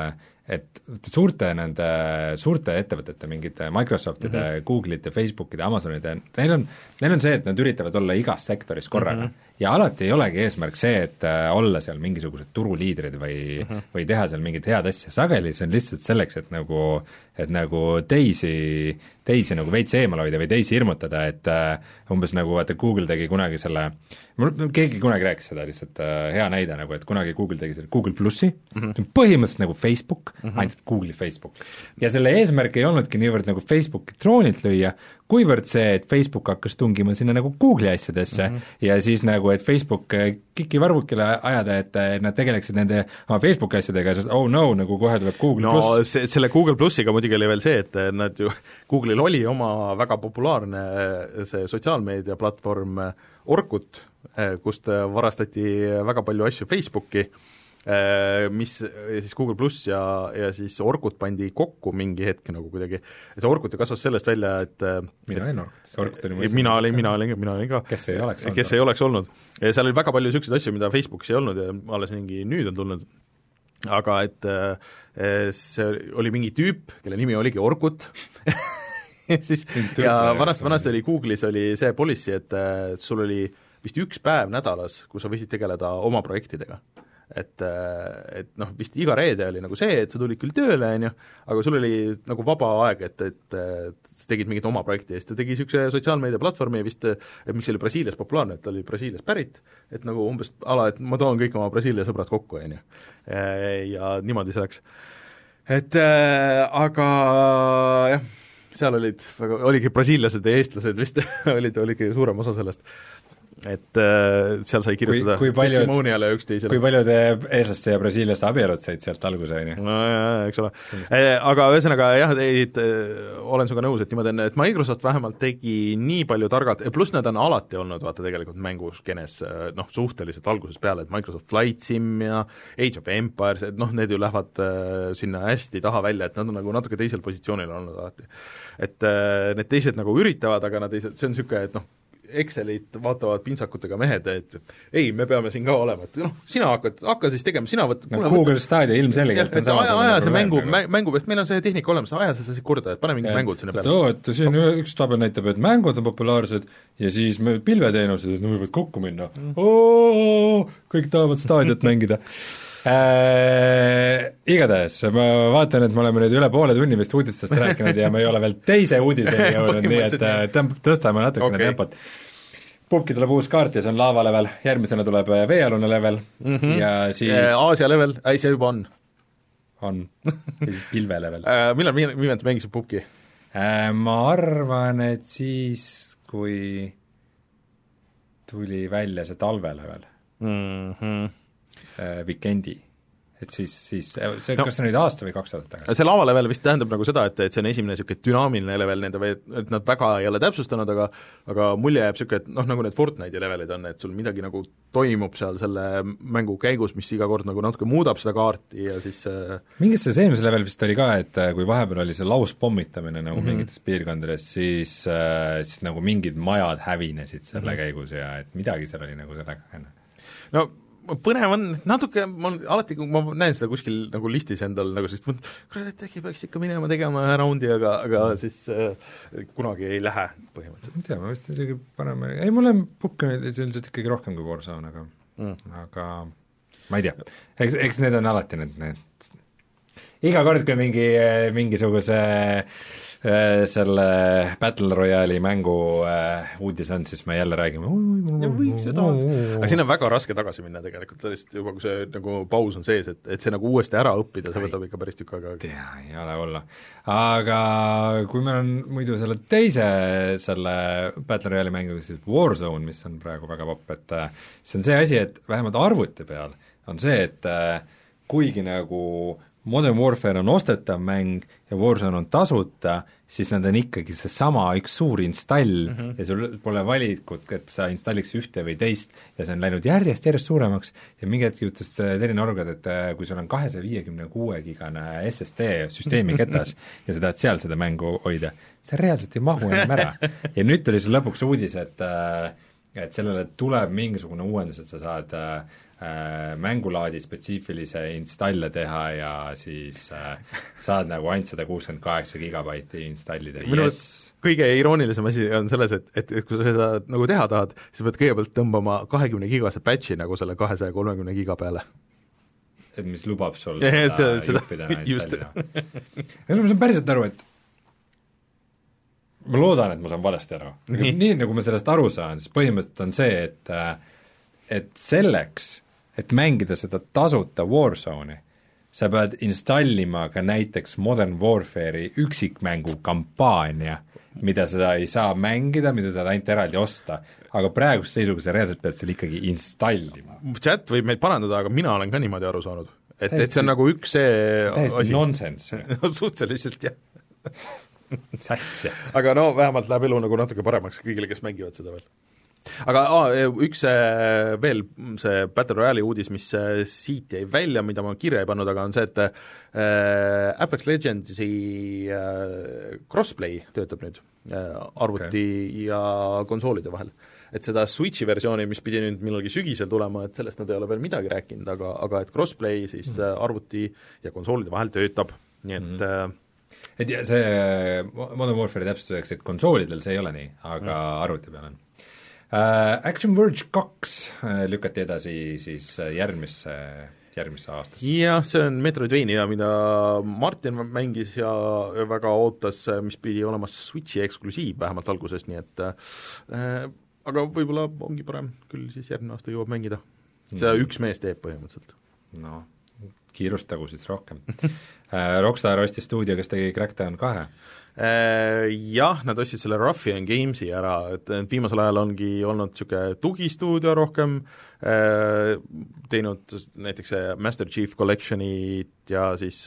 et suurte nende, suurte ettevõtete, mingite Microsoftide mm, -hmm. Google'ite, Facebookide, Amazonide, neil on, neil on see, et nad üritavad olla igas sektoris korraga mm. -hmm. ja alati ei olegi eesmärk see, et äh, olla seal mingisugused turuliidrid või mm, -hmm. või teha seal mingit head asja, sageli see on lihtsalt selleks, et nagu, et nagu teisi, teisi nagu veits eemal hoida või teisi hirmutada, et äh, umbes nagu vaata, Google tegi kunagi selle, mul keegi kunagi rääkis seda lihtsalt äh, hea näide nagu, et kunagi Google tegi selle Google plussi mm, -hmm. see on põhimõtteliselt nagu Facebook mm, -hmm. ainult Google'i Facebook. ja selle eesmärk ei olnudki niivõrd nagu Facebooki troonilt lüüa, kuivõrd see, et Facebook hakkas tungima sinna nagu Google'i asjadesse mm -hmm. ja siis nagu, et Facebook kiki varvukile ajada, et nad tegeleksid nende oma Facebooki asjadega, sest oh no, nagu kohe tuleb Google no, pluss. No selle Google plussiga muidugi oli veel see, et nad ju, Google'il oli oma väga populaarne see sotsiaalmeedia platvorm Orkut, kust varastati väga palju asju Facebooki, mis siis Google pluss ja, ja siis Orkut pandi kokku mingi hetk nagu kuidagi, see Orkut ju kasvas sellest välja, et mina olin Orkutis, Orkut oli mu mina olin, mina olin, mina olin ka. Kes ei oleks olnud. kes ei oleks olnud. ja seal oli väga palju niisuguseid asju, mida Facebookis ei olnud ja alles mingi nüüd on tulnud, aga et see oli mingi tüüp, kelle nimi oligi Orkut siis ja vanasti, vanasti oli Google'is oli see policy, et sul oli vist üks päev nädalas, kus sa võisid tegeleda oma projektidega. Et, et noh, vist iga reede oli nagu see, et sa tulid küll tööle, on ju, aga sul oli nagu vaba aeg, et, et, et sa tegid mingit oma projekti ja siis ta tegi niisuguse sotsiaalmeedia platvormi vist, et miks see oli Brasiilias populaarne, et ta oli Brasiilias pärit, et nagu umbes ala, et ma toon kõik oma Brasiilia sõbrad kokku, on ju. Ja niimoodi see läks. Et äh, aga jah, seal olid, oligi brasiillased ja eestlased vist olid, oligi suurem osa sellest. Et äh, seal sai kirjutada kui, kui testimoniale üksteisele. Kui palju te eestlaste ja brasiillaste abielud said sealt alguse, on ju? No jah, eks ole. Aga ühesõnaga jah, teid, olen sinuga nõus, et niimoodi on, et Microsoft vähemalt tegi nii palju targalt, pluss nad on alati olnud, vaata tegelikult mänguskenes noh, suhteliselt algusest peale, et Microsoft Flight Sim ja Age of Empires, et noh, need ju lähevad äh, sinna hästi taha välja, et nad on nagu natuke teisel positsioonil olnud alati. Et äh, need teised nagu üritavad, aga nad ei, see on niisugune, et noh, Excelit vaatavad pintsakutega mehed, et ei, me peame siin ka olema, et noh, sina hakkad, hakka siis tegema, sina võt-... no Google Stadia ilmselgelt on sama aja, aja see mängu, mängu pealt, meil on see tehnika olemas, aja sa siis korda, et pane mingid mängud sinna peale. oo, et siin üks tabel näitab, et mängud on populaarsed ja siis pilveteenused, et nad võivad kokku minna mm.. oo, kõik tahavad Stadiat mängida. Äh, igatahes, ma vaatan, et me oleme nüüd üle poole tunni vist uudistest rääkinud ja me ei ole veel teise uudiseni jõudnud, nii et tõmb, tõstame natukene okay. tempot. Pubki tuleb uus kaart ja see on laava level, järgmisena tuleb veealune level mm -hmm. ja siis Aasia level, ei see juba on. On, ja siis pilve level äh, millal viimati mängisid Pubki? Äh, ma arvan, et siis, kui tuli välja see talve level mm. -hmm. Weekendi, et siis, siis see no, kas see nüüd aasta või kaks aastat tagasi? See lava level vist tähendab nagu seda, et, et see on esimene niisugune dünaamiline level nende või et nad väga ei ole täpsustanud, aga aga mulje jääb niisugune, et noh, nagu need Fortnite'i levelid on, et sul midagi nagu toimub seal selle mängu käigus, mis iga kord nagu natuke muudab seda kaarti ja siis mingis see eelmise level vist oli ka, et kui vahepeal oli see lauspommitamine nagu mm -hmm. mingites piirkondades, siis, siis nagu mingid majad hävinesid selle mm -hmm. käigus ja et midagi seal oli nagu sellega no põnev on, natuke, ma alati, kui ma näen seda kuskil nagu listis endal nagu siis mõtlen, kurat, äkki peaks ikka minema tegema raundi, aga, aga siis äh, kunagi ei lähe põhimõtteliselt. ma ei tea, ma vist isegi parem, ei mulle Pupki üldiselt ikkagi rohkem kui Warzone, aga mm. aga ma ei tea, eks, eks need on alati need, need iga kord, kui mingi, mingisuguse selle Battle Royale'i mängu äh, uudis on, siis me jälle räägime võiks seda, aga siin on väga raske tagasi minna tegelikult, lihtsalt juba kui see nagu paus on sees, et, et see nagu uuesti ära õppida, see võtab ikka päris tükk aega. tea, ei ole olla. Aga kui meil on muidu selle teise selle Battle Royale'i mängu, siis Warzone, mis on praegu väga popp, et see on see asi, et vähemalt arvuti peal on see, et kuigi nagu Modern Warfare on ostetav mäng ja Warzone on tasuta, siis nad on ikkagi seesama üks suur install mm -hmm. ja sul pole valikut, et sa installiks ühte või teist ja see on läinud järjest, järjest suuremaks ja mingi hetk juhtus selline olukord, et kui sul on kahesaja viiekümne kuue gigane S S D süsteemi ketas ja sa tahad seal seda mängu hoida, see reaalselt ei mahu enam ära. ja nüüd tuli see lõpuks uudis, et et sellele tuleb mingisugune uuendus, et sa saad äh, mängulaadi spetsiifilise installe teha ja siis äh, saad nagu ainult sada kuuskümmend kaheksa gigabaiti installida, yes. Kõige iroonilisem asi on selles, et, et, et kui sa seda nagu teha tahad, siis pead kõigepealt tõmbama kahekümne gigase patch'i nagu selle kahesaja kolmekümne giga peale. Et mis lubab sul ja, seda, seda juppidena installida. Ja ma saan päriselt aru, et ma loodan, et ma saan valesti aru. Nii, nii nagu ma sellest aru saan, siis põhimõtteliselt on see, et et selleks, et mängida seda tasuta Warzone'i, sa pead installima ka näiteks Modern Warfare'i üksikmängu kampaania, mida sa ei saa mängida, mida sa ainult eraldi osta, aga praegust seisuga sa reaalselt pead selle ikkagi installima. Chat võib meid parandada, aga mina olen ka niimoodi aru saanud. Et, et see on nagu üks see täiesti asi. Nonsense. No suhteliselt, jah. Sassi. Aga no vähemalt läheb elu nagu natuke paremaks kõigile, kes mängivad seda veel. Aga aa, üks veel see Battle Royale'i uudis, mis siit jäi välja, mida ma kirja ei pannud, aga on see, et äh, Apex Legendsi äh, crossplay töötab nüüd äh, arvuti okay. ja konsoolide vahel. Et seda Switchi versiooni, mis pidi nüüd millalgi sügisel tulema, et sellest nad ei ole veel midagi rääkinud, aga, aga et crossplay siis mm. arvuti ja konsoolide vahel töötab, nii et mm. äh, et see Modern Warfare'i täpsustuseks, et konsoolidel see ei ole nii, aga mm. arvuti peal on. Uh, Action Verge kaks uh, lükati edasi siis järgmisse, järgmisse aastasse. Jah, see on Metroidvania, mida Martin mängis ja väga ootas, mis pidi olema Switchi eksklusiiv vähemalt alguses, nii et uh, aga võib-olla ongi parem, küll siis järgmine aasta jõuab mängida. See mm. üks mees teeb põhimõtteliselt. No, kiirustagu siis rohkem uh, Rockstar ostis stuudio, kes tegi Crackdown kahe. Jah, nad ostsid selle Ruffian Gamesi ära, et viimasel ajal ongi olnud niisugune tugistuudio rohkem, teinud näiteks Master Chief Collectionit ja siis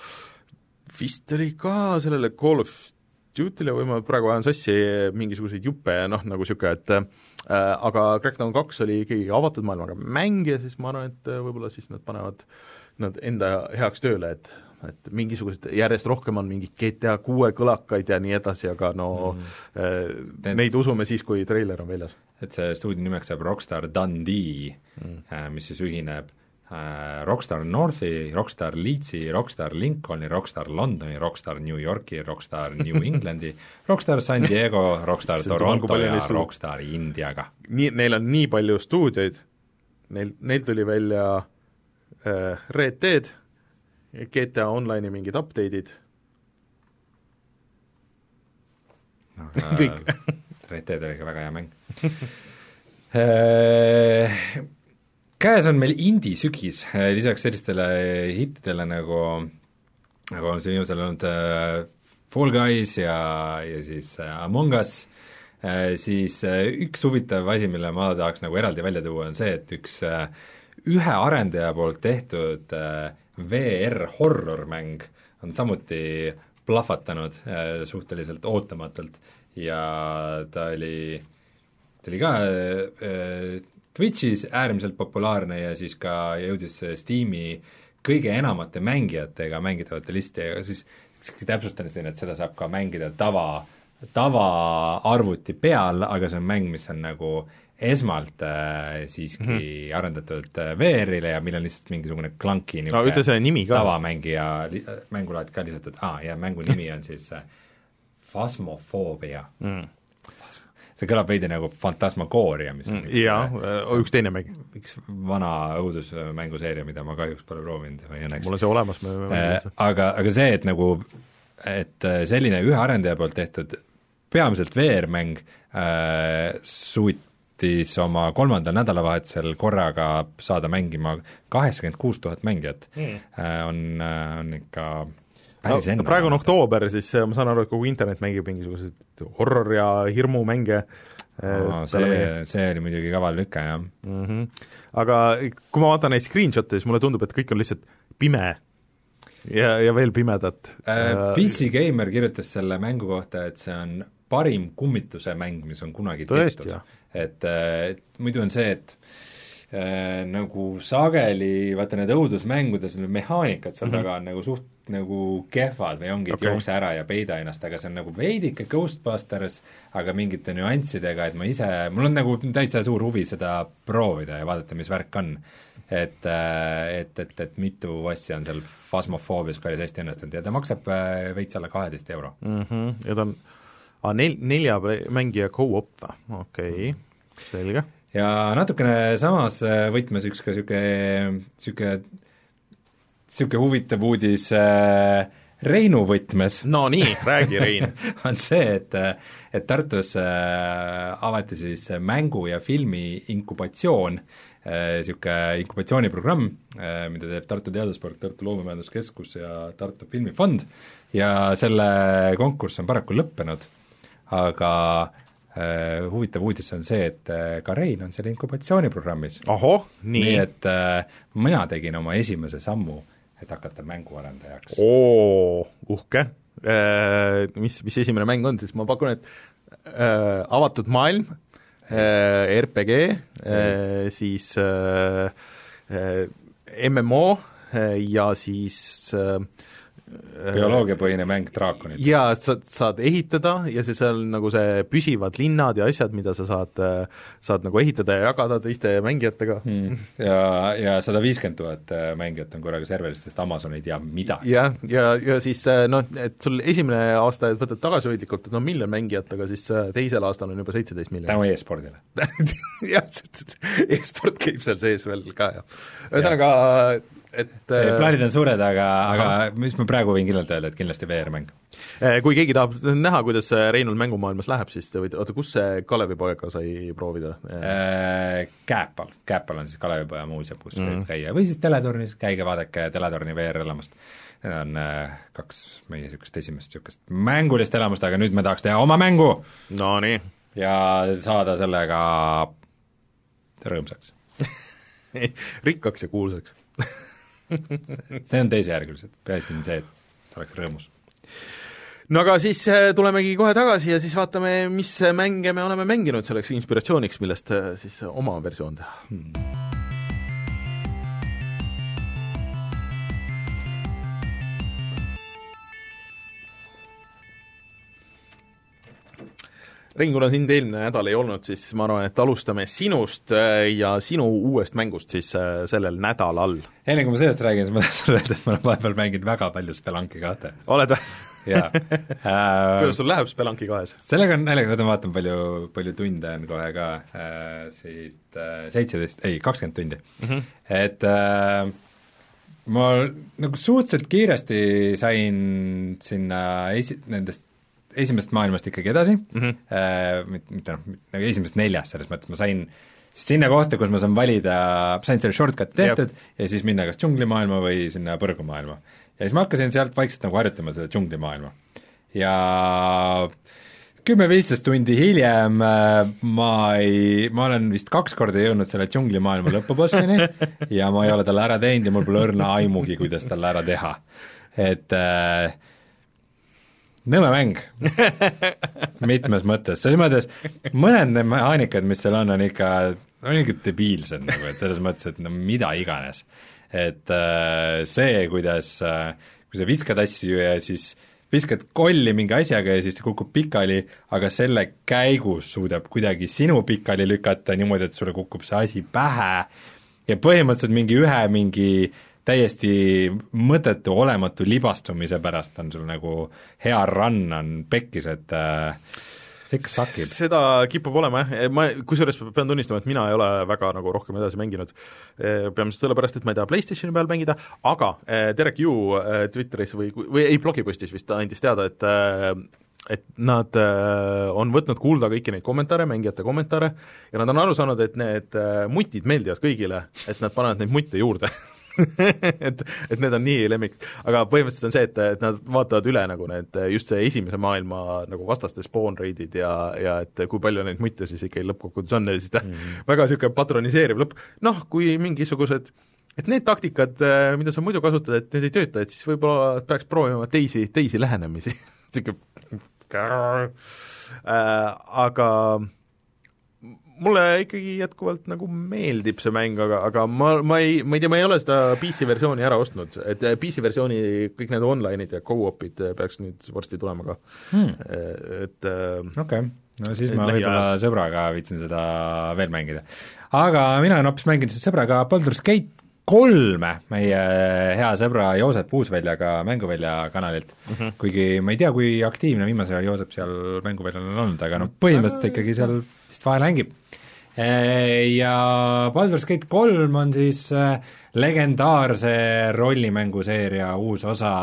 vist oli ka sellele Call of Duty'le või ma praegu ajan sassi mingisuguseid juppe, noh, nagu niisugune, et äh, aga Crackdown kaks oli ikkagi avatud maailmaga mäng ja siis ma arvan, et võib-olla siis nad panevad nad enda heaks tööle, et et mingisugused, järjest rohkem on mingi G T A kuue kõlakaid ja nii edasi, aga no mm. äh, neid usume siis, kui treiler on väljas. Et see stuudio nimeks saab Rockstar Dundee mm., äh, mis siis ühineb äh, Rockstar Northi, Rockstar Leedsi, Rockstar Lincolni, Rockstar Londoni, Rockstar New Yorki, Rockstar New Englandi, Rockstar San Diego, Rockstar Toronto ja Rockstar Indiaga. Nii, neil on nii palju stuudioid, neil, neil tuli välja äh, Red Dead, G T A Online'i mingid update'id no,. Kõik. Red Dead oli ka väga hea mäng. Käes on meil indie-sügis, lisaks sellistele hittidele nagu, nagu on see viimasel olnud Fall Guys ja, ja siis Among Us, siis üks huvitav asi, mille ma tahaks nagu eraldi välja tuua, on see, et üks ühe arendaja poolt tehtud V R horror-mäng on samuti plahvatanud äh, suhteliselt ootamatult ja ta oli, ta oli ka äh, Twitchis äärmiselt populaarne ja siis ka jõudis Steam'i kõige enamate mängijatega mängitavate listi ja siis täpsustan siin, et seda saab ka mängida tava, tava arvuti peal, aga see on mäng, mis on nagu esmalt äh, siiski mm -hmm. arendatud äh, V R-ile ja meil on lihtsalt mingisugune klanki no, ütle selle nimi ka. Tavamängija li, mängulaad ka lisatud, aa, ja mängu nimi on siis äh, Phasmophobia mm.. see kõlab veidi nagu Fantasmagooria, mis on mm, üks, jaa, üks teine mäng. Üks vana õudusmänguseeria, mida ma kahjuks pole proovinud või õnneks. mul on see olemas. Äh, aga, aga see, et nagu, et selline ühe arendaja poolt tehtud peamiselt V R-mäng äh, suut oma kolmandal nädalavahetusel korraga saada mängima kaheksakümmend kuus tuhat mängijat mm. on, on ikka päris no, enne. Praegu on oktoober, siis ma saan aru, et kogu internet mängib mingisuguseid horror- ja hirmumänge. No, see, see oli muidugi kaval lüke, jah. Mm -hmm. Aga kui ma vaatan neid screenshot'e, siis mulle tundub, et kõik on lihtsalt pime ja, ja veel pimedat. P C Gamer kirjutas selle mängu kohta, et see on parim kummituse mäng, mis on kunagi Tõesti, tehtud. Et, et muidu on see, et äh, nagu sageli, vaata need õudusmängudes, need mehaanikad seal mm -hmm. taga on nagu suht nagu kehvad või ongi, et okay. jookse ära ja peida ennast, aga see on nagu veidike Ghostbusters, aga mingite nüanssidega, et ma ise, mul on nagu täitsa suur huvi seda proovida ja vaadata, mis värk on. Et, et, et, et mitu asja on seal Phasmophoobias päris hästi õnnestunud ja ta maksab veits alla kaheteist euro mm. -hmm. Ja ta on ah, nel, nelja mängija co-op või? Okei okay. Selge. Ja natukene samas võtmes üks ka niisugune, niisugune, niisugune huvitav uudis äh, Reinu võtmes. No nii, räägi, Rein. on see, et, et Tartus äh, avati siis mängu- ja filmi inkubatsioon, niisugune inkubatsiooniprogramm, mida teeb Tartu Teaduspark, Tartu Loomemajanduskeskus ja Tartu Filmifond ja selle konkurss on paraku lõppenud, aga Uh, huvitav uudis on see, et uh, ka Rein on selle inkubatsiooniprogrammis. Ohoh, nii. Nii et uh, mina tegin oma esimese sammu, et hakata mänguarendajaks. Oo, uhke. Uh, mis, mis esimene mäng on, siis ma pakun, et uh, avatud maailm, uh, R P G, uh, siis uh, uh, M M O uh, ja siis uh, bioloogiapõhine mäng Draakonid. Jaa, sa saad ehitada ja see seal nagu see püsivad linnad ja asjad, mida sa saad, saad nagu ehitada ja jagada teiste mängijatega hmm.. Ja, ja sada viiskümmend tuhat mängijat on korraga serveris, sest Amazon ei tea midagi. jah, ja, ja siis noh, et sul esimene aasta võtad tagasihoidlikult, et no miljon mängijat, aga siis teisel aastal on juba seitseteist miljonit. tänu e-spordile. jah, e-sport käib seal sees veel ka, jah. ühesõnaga et plaanid on suured, aga, aga mis ma praegu võin kindlalt öelda, et kindlasti V R-mäng. Kui keegi tahab näha, kuidas Reinul mängumaailmas läheb, siis võid, oota, kus see Kalevipoega sai proovida? Kääpal, Kääpal on siis Kalevipoja muuseum, kus mm. võib käia, või siis Teletornis, käige vaadake Teletorni V R-elamust. Need on kaks meie niisugust esimest niisugust mängulist elamust, aga nüüd me tahaks teha oma mängu! No nii. Ja saada sellega rõõmsaks. rikkaks ja kuulsaks. Need on teisejärgulised, peaasi on see, et oleks rõõmus. No aga siis tulemegi kohe tagasi ja siis vaatame, mis mänge me oleme mänginud selleks inspiratsiooniks, millest siis oma versioon teha hmm.. Rein, kuna sind eelmine nädal ei olnud, siis ma arvan, et alustame sinust ja sinu uuest mängust siis sellel nädalal. Enne kui ma sellest räägin, siis ma tahan sulle öelda, et ma olen vahepeal mänginud väga palju Spelunki kahte. Oled või? jaa. Kuidas sul läheb Spelunki kahes? Sellega on naljaga, ma vaatan palju, palju tunde on kohe ka äh, siit äh, seitseteist, ei, kakskümmend tundi mm. -hmm. Et äh, ma nagu suhteliselt kiiresti sain sinna esi-, nendest esimesest maailmast ikkagi edasi mm, -hmm. äh, mitte noh, nagu esimesest neljast, selles mõttes ma sain sinna kohta, kus ma saan valida, sain selle shortcut tehtud yep. ja siis minna kas džunglimaailma või sinna põrgumaailma. Ja siis ma hakkasin sealt vaikselt nagu harjutama seda džunglimaailma. Ja kümme-viisteist tundi hiljem ma ei, ma olen vist kaks korda jõudnud selle džunglimaailma lõpubossini ja ma ei ole talle ära teinud ja mul pole õrna aimugi, kuidas talle ära teha. Et äh, nõme mäng mitmes mõttes, selles mõttes mõned need mehaanikad, mis seal on, on ikka, on ikka debiilsed nagu, et selles mõttes, et no mida iganes. Et äh, see, kuidas äh, kui sa viskad asju ja siis viskad kolli mingi asjaga ja siis ta kukub pikali, aga selle käigus suudab kuidagi sinu pikali lükata niimoodi, et sulle kukub see asi pähe ja põhimõtteliselt mingi ühe mingi täiesti mõttetu, olematu libastumise pärast on sul nagu hea run on pekkis, et äh, see ikka sakib. Seda kipub olema, jah, ma kusjuures pean tunnistama, et mina ei ole väga nagu rohkem edasi mänginud, peamiselt sellepärast, et ma ei taha PlayStationi peal mängida, aga Derek Yu Twitteris või, või ei, blogipostis vist andis teada, et et nad on võtnud kuulda kõiki neid kommentaare, mängijate kommentaare, ja nad on aru saanud, et need mutid meeldivad kõigile, et nad panevad neid mutte juurde et, et need on nii lemmik, aga põhimõtteliselt on see, et, et nad vaatavad üle nagu need, just see esimese maailma nagu vastaste spawn rate'id ja, ja et kui palju neid mutte siis ikkagi lõppkokkuvõttes on ja siis ta mm -hmm. väga niisugune patroniseeriv lõpp, noh, kui mingisugused, et need taktikad, mida sa muidu kasutad, et need ei tööta, et siis võib-olla peaks proovima teisi, teisi lähenemisi niisugune äh, aga mulle ikkagi jätkuvalt nagu meeldib see mäng, aga, aga ma, ma ei, ma ei tea, ma ei ole seda P C versiooni ära ostnud, et P C versiooni kõik need online'id ja co-op'id peaks nüüd varsti tulema ka hmm., et okei okay., no siis ma võib-olla sõbraga viitsin seda veel mängida. Aga mina olen hoopis mänginud sõbraga Baldur's Gate kolme, meie hea sõbra Joosep Uusväljaga Mänguvälja kanalilt mm, -hmm. kuigi ma ei tea, kui aktiivne viimasel ajal Joosep seal Mänguväljal on olnud, aga noh, põhimõtteliselt ikkagi seal vist vahel hängib. Ja Baldur's Gate kolm on siis legendaarse rollimänguseeria uus osa.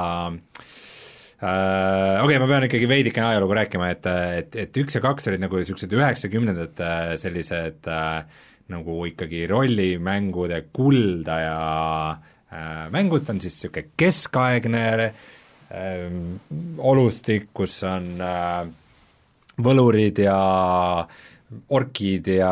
Okei okay,, ma pean ikkagi veidike ajalugu rääkima, et, et, et üks ja kaks olid nagu niisugused üheksakümnendate sellised äh, nagu ikkagi rollimängude kulda ja äh, mängud on siis niisugune keskaegne äh, olustik, kus on äh, võlurid ja orkid ja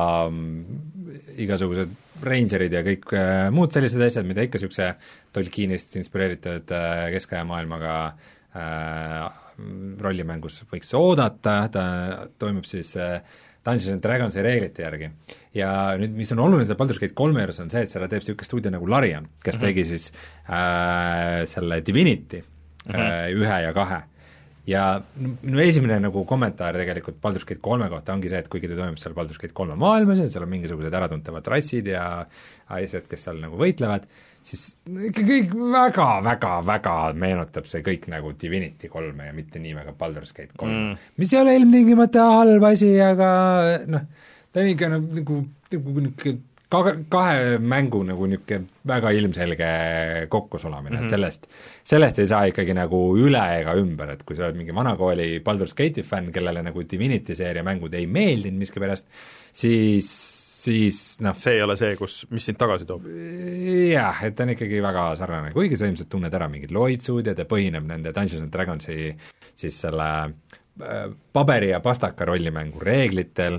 äh, igasugused rangerid ja kõik äh, muud sellised asjad, mida ikka niisuguse Tolkienist inspireeritud äh, keskaja maailmaga äh, rollimängus võiks oodata, ta toimub siis äh, Dungeons and Dragonsi reeglite järgi. Ja nüüd, mis on oluline selle Baldur's Gate kolme juures, on see, et selle teeb niisugune stuudio nagu Larian, kes mm -hmm. tegi siis äh, selle Divinity mm -hmm. äh, ühe ja kahe. Ja minu esimene nagu kommentaar tegelikult Baldur's Gate kolme kohta ongi see, et kuigi ta toimub seal Baldur's Gate kolme maailmas ja seal on mingisugused äratuntavad rassid ja asjad, kes seal nagu võitlevad, siis ikka kõik väga-väga-väga meenutab see kõik nagu Divinity kolme ja mitte nii väga Baldur's Gate kolm mm., mis ei ole ilmtingimata halb asi, aga noh, ta on ikka nagu, nagu, nagu niisugune kahe mängu nagu niisugune väga ilmselge kokkusulamine mm, -hmm. et sellest, sellest ei saa ikkagi nagu üle ega ümber, et kui sa oled mingi vanakooli Baldur's Gate'i fänn, kellele nagu Divinity seeria mängud ei meeldinud miskipärast, siis siis noh, see ei ole see, kus, mis sind tagasi toob? Jah, et ta on ikkagi väga sarnane, kuigi sa ilmselt tunned ära mingid loitsud ja ta põhineb nende Dungeons and Dragonsi siis selle paberi ja pastaka rollimängu reeglitel.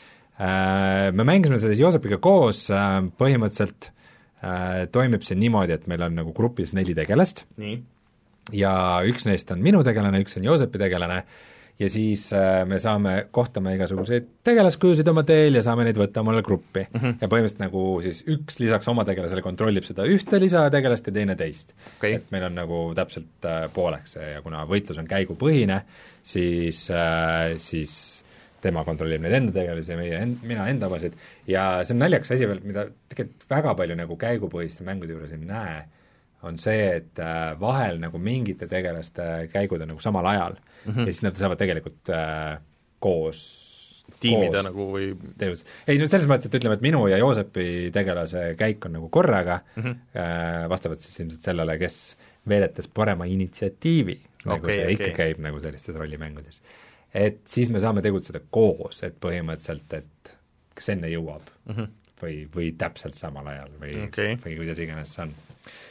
Me mängisime seda siis Joosepiga koos, põhimõtteliselt toimib see niimoodi, et meil on nagu grupis neli tegelast nii. Ja üks neist on minu tegelane, üks on Joosepi tegelane ja siis me saame, kohtame igasuguseid tegelaskujusid oma teel ja saame neid võtta omale gruppi mm. -hmm. Ja põhimõtteliselt nagu siis üks lisaks oma tegelasele kontrollib seda ühte lisategelast ja teine teist okay.. Et meil on nagu täpselt pooleks ja kuna võitlus on käigupõhine, siis, siis tema kontrollib neid enda tegelasi ja meie en-, mina enda omasid ja see on naljakas asi veel, mida tegelikult väga palju nagu käigupõhiste mängude juures ei näe, on see, et vahel nagu mingite tegelaste käigud on nagu samal ajal mm -hmm. ja siis nad saavad tegelikult äh, koos tiimida koos nagu või teevad. Ei no selles mõttes, et ütleme, et minu ja Joosepi tegelase käik on nagu korraga mm, -hmm. äh, vastavalt siis ilmselt sellele, kes veedetas parema initsiatiivi okay,, nagu see okay. ikka käib nagu sellistes rollimängudes. Et siis me saame tegutseda koos, et põhimõtteliselt, et kes enne jõuab mm -hmm. või, või täpselt samal ajal või okay., või kuidas iganes see on.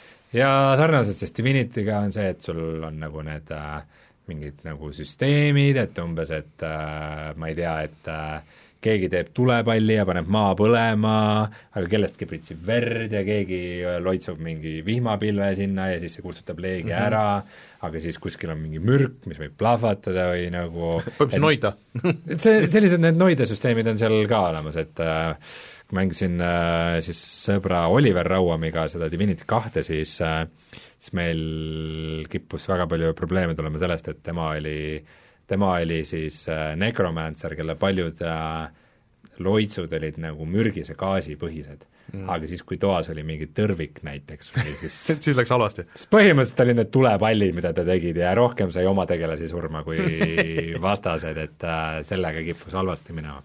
Ja sarnaselt siis Divinity'ga on see, et sul on nagu need äh, mingid nagu süsteemid, et umbes, et äh, ma ei tea, et äh, keegi teeb tulepalli ja paneb maa põlema, aga kellestki pritsib verd ja keegi loitsub mingi vihmapilve sinna ja siis see kustutab leegi mm -hmm. ära, aga siis kuskil on mingi mürk, mis võib plahvatada või nagu põhimõtteliselt noida et see, sellised need noidesüsteemid on seal ka olemas, et äh, kui mängisin äh, siis sõbra Oliver Rauamiga seda Divinity kahte, siis äh, siis meil kippus väga palju probleeme tulema sellest, et tema oli tema oli siis äh, necromancer, kelle paljud äh, loitsud olid nagu mürgise gaasi põhised mm., aga siis, kui toas oli mingi tõrvik näiteks või siis siis läks halvasti? Siis põhimõtteliselt olid need tulepallid, mida ta tegid ja rohkem sai oma tegelasi surma kui vastased, et äh, sellega kippus halvasti minema.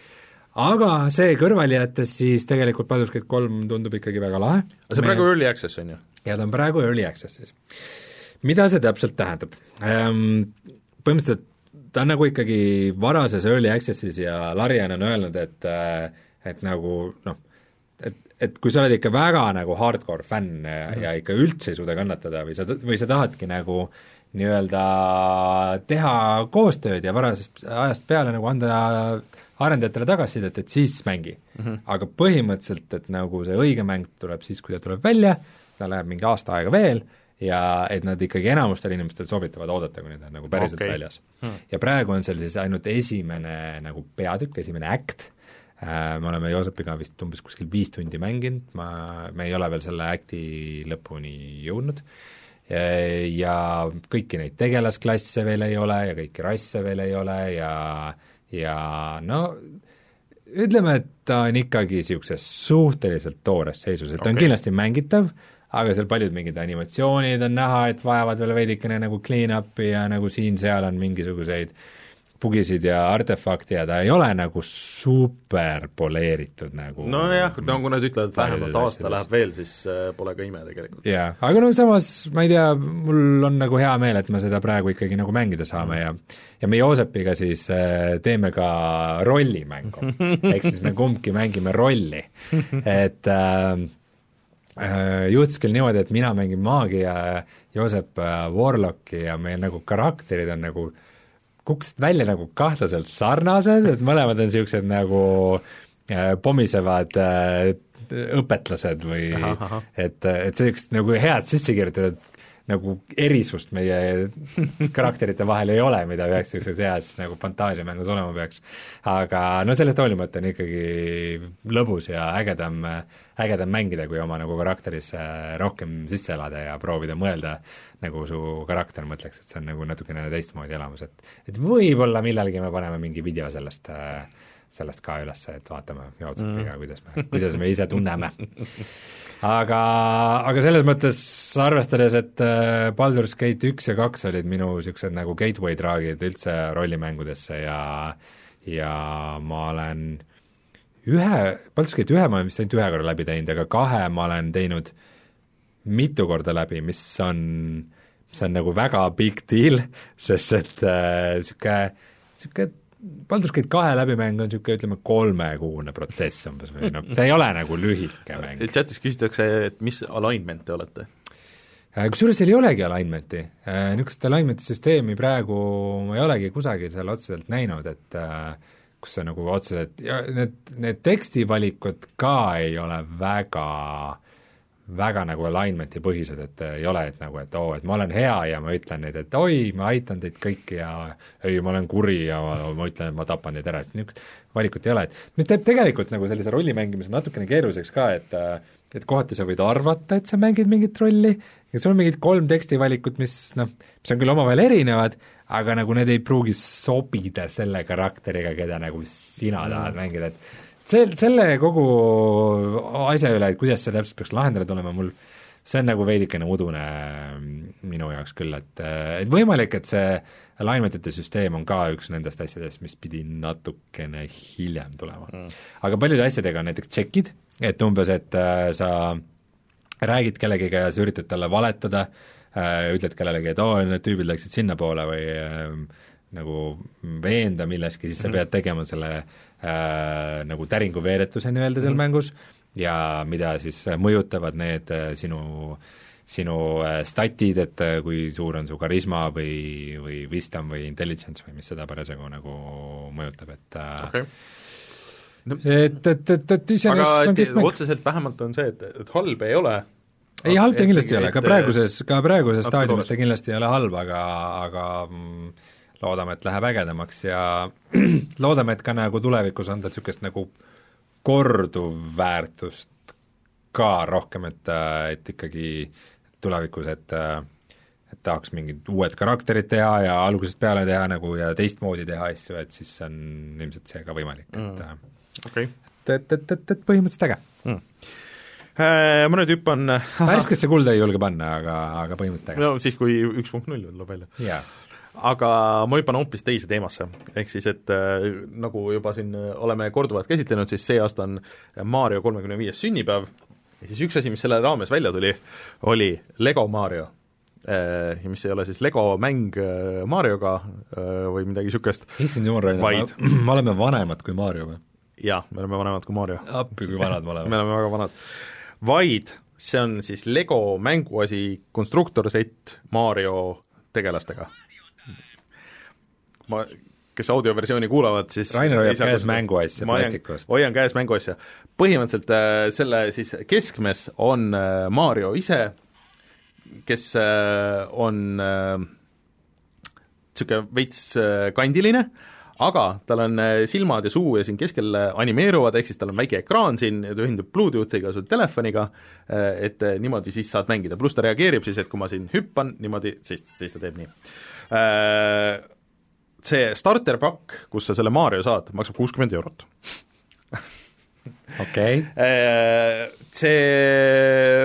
Aga see kõrvali jättes siis tegelikult Baldur's Gate kolm tundub ikkagi väga lahe. aga see on praegu early access, on ju? Ja ta on praegu early access siis. Mida see täpselt tähendab? Ehm, põhimõtteliselt ta on nagu ikkagi varases early access'is ja Larian on öelnud, et et nagu noh, et, et kui sa oled ikka väga nagu hardcore fänn mm -hmm. ja ikka üldse ei suuda kannatada või sa, või sa tahadki nagu nii-öelda teha koostööd ja varasest ajast peale nagu anda arendajatele tagasisidet, et siis mängi mm. -hmm. aga põhimõtteliselt, et nagu see õige mäng tuleb siis, kui ta tuleb välja, ta läheb mingi aasta aega veel ja et nad ikkagi enamustel inimestel soovitavad oodata, kuni ta on nagu päriselt okay. väljas hmm.. ja praegu on seal siis ainult esimene nagu peatükk, esimene act, me oleme Joosepiga vist umbes kuskil viis tundi mänginud, ma, me ei ole veel selle acti lõpuni jõudnud, ja kõiki neid tegelasklasse veel ei ole ja kõiki rasse veel ei ole ja, ja no ütleme, et ta on ikkagi niisuguses suhteliselt toores seisus, et okay. ta on kindlasti mängitav, aga seal paljud mingid animatsioonid on näha, et vajavad veel veidikene nagu clean up'i ja nagu siin-seal on mingisuguseid bugisid ja artefakti ja ta ei ole nagu super poleeritud nagu nojah, no kui nad ütlevad, et vähemalt aasta läheb veel, siis pole ka ime tegelikult. jaa, aga no samas ma ei tea, mul on nagu hea meel, et me seda praegu ikkagi nagu mängida saame ja ja me Joosepiga siis teeme ka rollimängu, ehk siis me kumbki mängime rolli, et äh, juhtus küll niimoodi, et mina mängin maagi ja Joosep Warlocki ja meie nagu karakterid on nagu kukkusid välja nagu kahtlaselt sarnased, et mõlemad on niisugused nagu äh, pommisevad äh, õpetlased või aha, aha. et, et sellist nagu head sisse kirjutatud nagu erisust meie karakterite vahel ei ole, mida peaks niisuguses heas nagu fantaasiamängus olema peaks. Aga no sellest hoolimata on ikkagi lõbus ja ägedam, ägedam mängida, kui oma nagu karakterisse rohkem sisse elada ja proovida mõelda, nagu su karakter mõtleks, et see on nagu natukene teistmoodi elamus, et et võib-olla millalgi me paneme mingi video sellest sellest ka üles, et vaatame Jootsepiga, kuidas me, kuidas me ise tunneme. Aga, aga selles mõttes arvestades, et Baldur's Gate üks ja kaks olid minu niisugused nagu gateway draagid üldse rollimängudesse ja ja ma olen ühe, Baldur's Gate ühe ma olen vist ainult ühe korra läbi teinud, aga kahe ma olen teinud mitu korda läbi, mis on, mis on nagu väga big deal, sest et niisugune äh, niisugune Baldur's Gate kahe läbimäng on niisugune, ütleme, kolmekuune protsess umbes või noh, see ei ole nagu lühike mäng. Chatis küsitakse, et mis alignment te olete? Kusjuures seal ei olegi alignmenti, niisugust alignmenti süsteemi praegu ma ei olegi kusagil seal otseselt näinud, et kus see nagu otseselt, ja need, need tekstivalikud ka ei ole väga väga nagu alignmenti põhised, et ei ole, et nagu, et oo, et ma olen hea ja ma ütlen neid, et oi, ma aitan teid kõiki ja ei, ma olen kuri ja ma, ma ütlen, et ma tapan teid ära, et niisugust valikut ei ole, et mis teeb tegelikult nagu sellise rolli mängimise natukene keeruliseks ka, et et kohati sa võid arvata, et sa mängid mingit rolli, ja sul on mingid kolm tekstivalikut, mis noh, mis on küll omavahel erinevad, aga nagu need ei pruugi sobida selle karakteriga, keda nagu sina tahad mm. mängida, et see, selle kogu asja üle, et kuidas see täpselt peaks lahendada olema, mul see on nagu veidikene udune minu jaoks küll, et, et võimalik, et see alignmentite süsteem on ka üks nendest asjadest, mis pidi natukene hiljem tulema mm.. aga paljude asjadega on näiteks tšekid, et umbes, et äh, sa räägid kellegiga ja sa üritad talle valetada äh,, ütled kellelegi, et oo, need tüübid läksid sinnapoole või äh, nagu veenda milleski, siis sa mm-hmm. pead tegema selle äh, nagu täringuveeretuse nii-öelda seal mm-hmm. mängus ja mida siis mõjutavad need sinu, sinu statid, et kui suur on su karisma või, või wisdom või intelligence või mis seda parasjagu nagu mõjutab, et okay. no, et, et, et, et iseenesest on kihvt mäng. Otseselt vähemalt on see, et, et halb ei ole. ei, halb ta kindlasti ei ole, ka praeguses, ka praeguses staadiumis ta kindlasti ei ole halb, aga, aga loodame, et läheb ägedamaks ja loodame, et ka nagu tulevikus on tal niisugust nagu korduvväärtust ka rohkem, et, et ikkagi tulevikus, et, et tahaks mingid uued karakterid teha ja algusest peale teha nagu ja teistmoodi teha asju, et siis on ilmselt see ka võimalik, et mm. okay. et, et, et, et, et põhimõtteliselt äge mm. Äh, ma nüüd hüppan värskesse kulda ei julge panna, aga, aga põhimõtteliselt äge. No siis, kui üks punkt null tuleb välja yeah. aga ma hüppan hoopis teise teemasse, ehk siis, et äh, nagu juba siin oleme korduvalt käsitlenud, siis see aasta on Mario kolmekümne viies sünnipäev ja siis üks asi, mis selle raames välja tuli, oli Lego Mario äh,, mis ei ole siis Lego mäng äh, Marioga äh, või midagi niisugust. issand jumal, Rainer, me oleme vanemad kui Mario või? Jaa, me oleme vanemad kui Mario. appi, kui vanad me oleme. me oleme väga vanad. Vaid see on siis Lego mänguasi konstruktorsett Mario tegelastega. Ma, kes audioversiooni kuulavad, siis Rainer hoiab käes mänguasja plastikust. hoian käes mänguasja. Põhimõtteliselt äh, selle siis keskmes on äh, Mario ise, kes on niisugune veits kandiline, aga tal on silmad ja suu ja siin keskel animeeruvad, ehk siis tal on väike ekraan siin ja ta ühendab Bluetoothiga su telefoniga, et niimoodi siis saad mängida, pluss ta reageerib siis, et kui ma siin hüppan niimoodi, siis, siis ta teeb nii. See starterpakk, kus sa selle Mario saad, maksab kuuskümmend eurot. Okei. See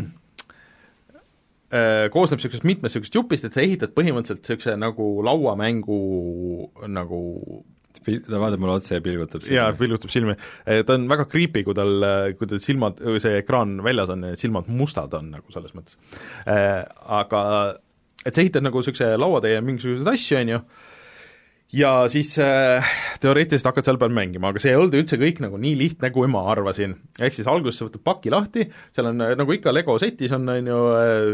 koosneb niisugusest mitmest niisugusest jupist, et sa ehitad põhimõtteliselt niisuguse nagu lauamängu nagu ta vaatab mulle otse ja pilgutab silmi. jaa, pilgutab silmi. Ta on väga creepy, kui tal, kui tal silmad, see ekraan väljas on ja silmad mustad on nagu selles mõttes. Aga et sa ehitad nagu niisuguse lauatäie mingisuguseid asju, on ju, ja siis äh, teoreetiliselt hakkad seal peal mängima, aga see ei olnud üldse kõik nagu nii lihtne, kui ma arvasin. Ehk siis alguses sa võtad paki lahti, seal on nagu ikka Lego setis on, on ju,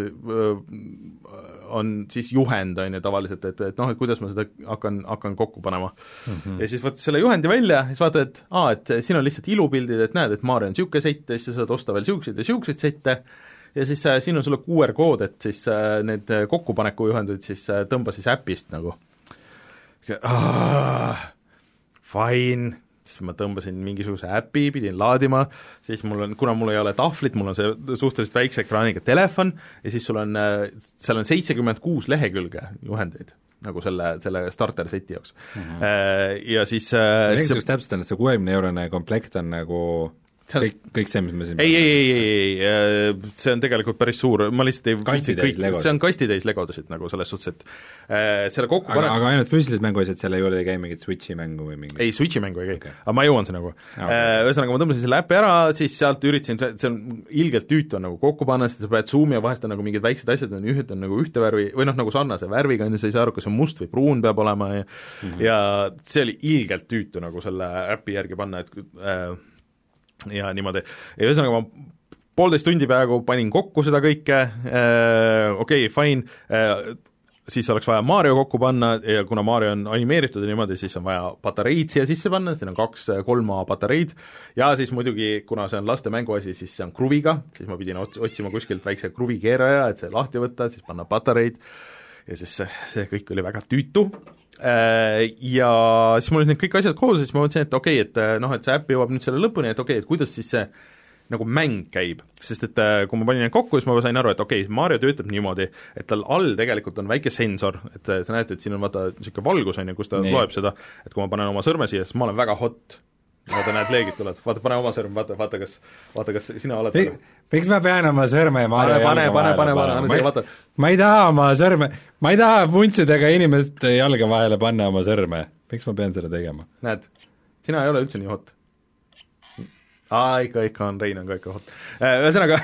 on siis juhend, on ju, tavaliselt, et, et noh, et kuidas ma seda hakkan, hakkan kokku panema. Mm-hmm. Ja siis võtad selle juhendi välja, siis vaatad, et aa, et siin on lihtsalt ilupildid, et näed, et Mario on niisugune sett, ja siis sa saad osta veel niisuguseid ja niisuguseid sette, ja siis äh, siin on sulle Q R kood, et siis äh, need kokkupaneku juhendid siis äh, tõmba siis äpist nagu. Ah, fine, siis ma tõmbasin mingisuguse äpi, pidin laadima, siis mul on, kuna mul ei ole tahvlit, mul on see suhteliselt väikse ekraaniga telefon ja siis sul on, seal on seitsekümmend kuus lehekülge juhendeid, nagu selle, selle starter seti jaoks mm-hmm. Ja siis mingisugust täpselt on, et see kuuekümne eurone komplekt on nagu kõik, kõik see, mis me siin ei, ei, ei, ei, see on tegelikult päris suur, ma lihtsalt ei kastitäis kõik, see on kastitäis legodasid nagu selles suhtes, et äh, selle kokku aga, aga ainult füüsilised mänguasjad, selle juurde ei käi mingit Switchi mängu või mingi ei, Switchi mängu ei käi okay., aga ma jõuan see nagu okay. äh, ühesõnaga ma tõmbasin selle äpi ära, siis sealt üritasin, see on ilgelt tüütu nagu kokku panna, siis sa pead zoom'i ja vahest on nagu mingid väiksed asjad, on ühed on nagu ühte värvi, või noh, nagu sarnase värviga, sa ei saa aru, kas see must või pruun peab olema ja, mm-hmm. ja see oli ilgelt tüütu nagu selle äpi järgi panna, et äh, ja niimoodi, ja ühesõnaga ma poolteist tundi peaaegu panin kokku seda kõike, äh, okei okay,, fine äh,, siis oleks vaja Mario kokku panna ja kuna Mario on animeeritud ja niimoodi, siis on vaja patareid siia sisse panna, siin on kaks kolma patareid ja siis muidugi, kuna see on laste mänguasi, siis see on kruviga, siis ma pidin ots- otsima kuskilt väikse kruvikeeraja, et see lahti võtta, siis panna patareid ja siis see, see kõik oli väga tüütu. Ja siis mul olid need kõik asjad koos ja siis ma mõtlesin, et okei okay,, et noh, et see äpp jõuab nüüd selle lõpuni, et okei okay,, et kuidas siis see nagu mäng käib, sest et kui ma panin need kokku, siis ma sain aru, et okei okay,, Mario töötab niimoodi, et tal all tegelikult on väike sensor, et sa näed, et siin on vaata niisugune valgus, on ju, kus ta nee. loeb seda, et kui ma panen oma sõrme siia, siis ma olen väga hot. Vaata, näed, leegid tulevad, vaata, pane oma sõrm, vaata, vaata, kas, vaata, kas sina oled Mik, miks ma pean oma sõrme Mario pane, pane, pane, pane, pane, pane, ma ei taha oma sõrme, ma ei taha vuntsidega inimest jalga vahele panna oma sõrme, miks ma pean seda tegema? Näed, sina ei ole üldse nii hot. Aa, ikka, ikka on, Rein on ka ikka hot. Ühesõnaga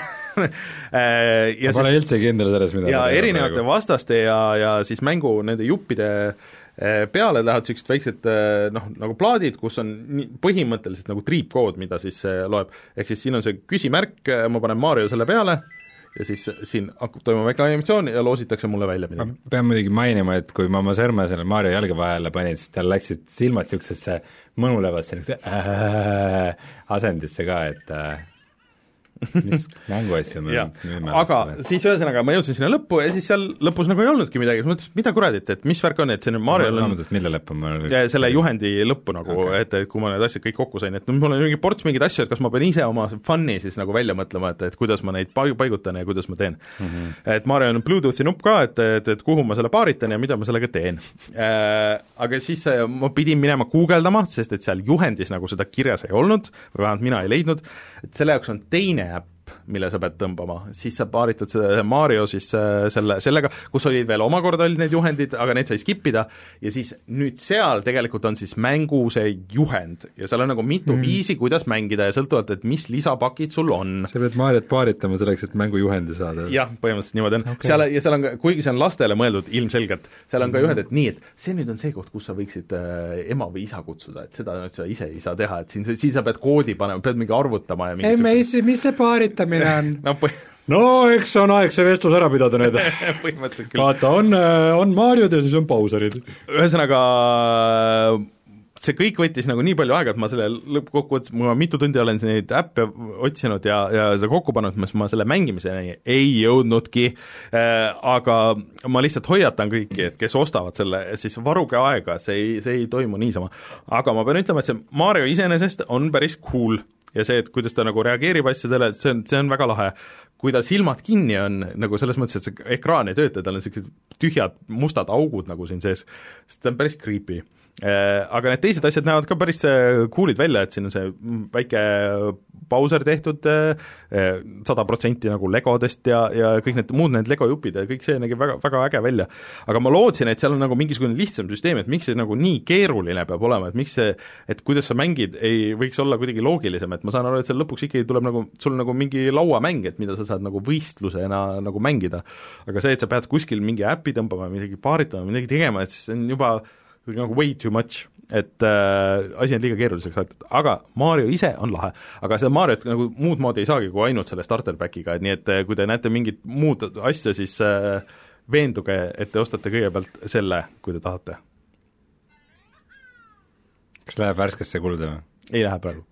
ma pole üldse kindel selles, mida ja erinevate praegu. Vastaste ja, ja siis mängu nende juppide peale lähevad sellised väiksed noh, nagu plaadid, kus on põhimõtteliselt nagu triipkood, mida siis loeb. Ehk siis siin on see küsimärk, ma panen Mario selle peale ja siis siin hakkab toimuma väike animatsioon ja loositakse mulle välja midagi. Ma pean muidugi mainima, et kui ma oma sõrme selle Mario jalga vahele panin, siis tal läksid silmad niisugusesse mõnulevasse äh, asendisse ka, et äh, mis mänguasju me müüme. Aga siis ühesõnaga ma jõudsin sinna lõppu ja siis seal lõpus nagu ei olnudki midagi, siis mõtlesin, mida kuradit, et mis värk on, et see nüüd Mario on mille lõppu ma ja selle juhendi lõppu nagu okay., et, et kui ma need asjad kõik kokku sain, et mul on mingi ports mingeid asju, et kas ma pean ise oma fun'i siis nagu välja mõtlema, et, et kuidas ma neid paigutan ja kuidas ma teen mm-hmm. et Mario on Bluetoothi nupp ka, et, et, et kuhu ma selle paaritan ja mida ma sellega teen äh, aga siis äh, ma pidin minema guugeldama, sest et seal juhendis nagu seda kirjas ei olnud või vähemalt mina ei leidnud, et selle jaoks on teine äpp, mille sa pead tõmbama, siis sa paaritad seda Mario siis selle, sellega, kus olid veel omakorda olid need juhendid, aga need sai skipida ja siis nüüd seal tegelikult on siis mängu see juhend ja seal on nagu mitu mm. viisi, kuidas mängida ja sõltuvalt, et mis lisapakid sul on. sa pead Mariot paaritama selleks, et mängu juhendi saada. jah, põhimõtteliselt niimoodi on okay.. seal, ja seal on, kuigi see on lastele mõeldud ilmselgelt, seal on ka juhend, et nii, et see nüüd on see koht, kus sa võiksid äh, ema või isa kutsuda, et seda nüüd sa ise ei saa teha, et siin, siis sa pead koodi panema, pead mingi arvutama ja mingi ei, mis, mis see paaritamine on? no, põh... no eks on aeg see vestlus ära pidada nüüd põhimõtteliselt küll. vaata, on, on Mariod ja siis on Bowserid. Ühesõnaga see kõik võttis nagu nii palju aega, et ma selle lõppkokkuvõttes, ma mitu tundi olen neid äppe otsinud ja, ja seda kokku pannud, mis ma selle mängimiseni ei jõudnudki äh,, aga ma lihtsalt hoiatan kõiki, et kes ostavad selle, siis varuge aega, see ei, see ei toimu niisama. Aga ma pean ütlema, et see Mario iseenesest on päris cool ja see, et kuidas ta nagu reageerib asjadele, see on, see on väga lahe. Kui ta silmad kinni on, nagu selles mõttes, et see ekraan ei tööta, tal on sellised tühjad mustad augud nagu siin sees, sest ta on päris creepy. Aga need teised asjad näevad ka päris coolid välja, et siin on see väike Bowser tehtud sada protsenti nagu Legodest ja, ja kõik need muud need Lego jupid ja kõik see nägi väga, väga äge välja. Aga ma lootsin, et seal on nagu mingisugune lihtsam süsteem, et miks see nagu nii keeruline peab olema, et miks see, et kuidas sa mängid, ei võiks olla kuidagi loogilisem, et ma saan aru, et seal lõpuks ikkagi tuleb nagu, sul nagu mingi lauamäng, et mida sa saad nagu võistlusena nagu mängida. Aga see, et sa pead kuskil mingi äppi tõmbama, midagi paaritama, midagi tegema, et see on juba nagu way too much, et äh, asi on liiga keeruliseks aetud, aga Mario ise on lahe, aga seda Mariot nagu muud moodi ei saagi kui ainult selle starter packiga, et nii et kui te näete mingit muud asja, siis äh, veenduge, et te ostate kõigepealt selle, kui te tahate. Kas läheb värskesse kulda või? Ei lähe praegu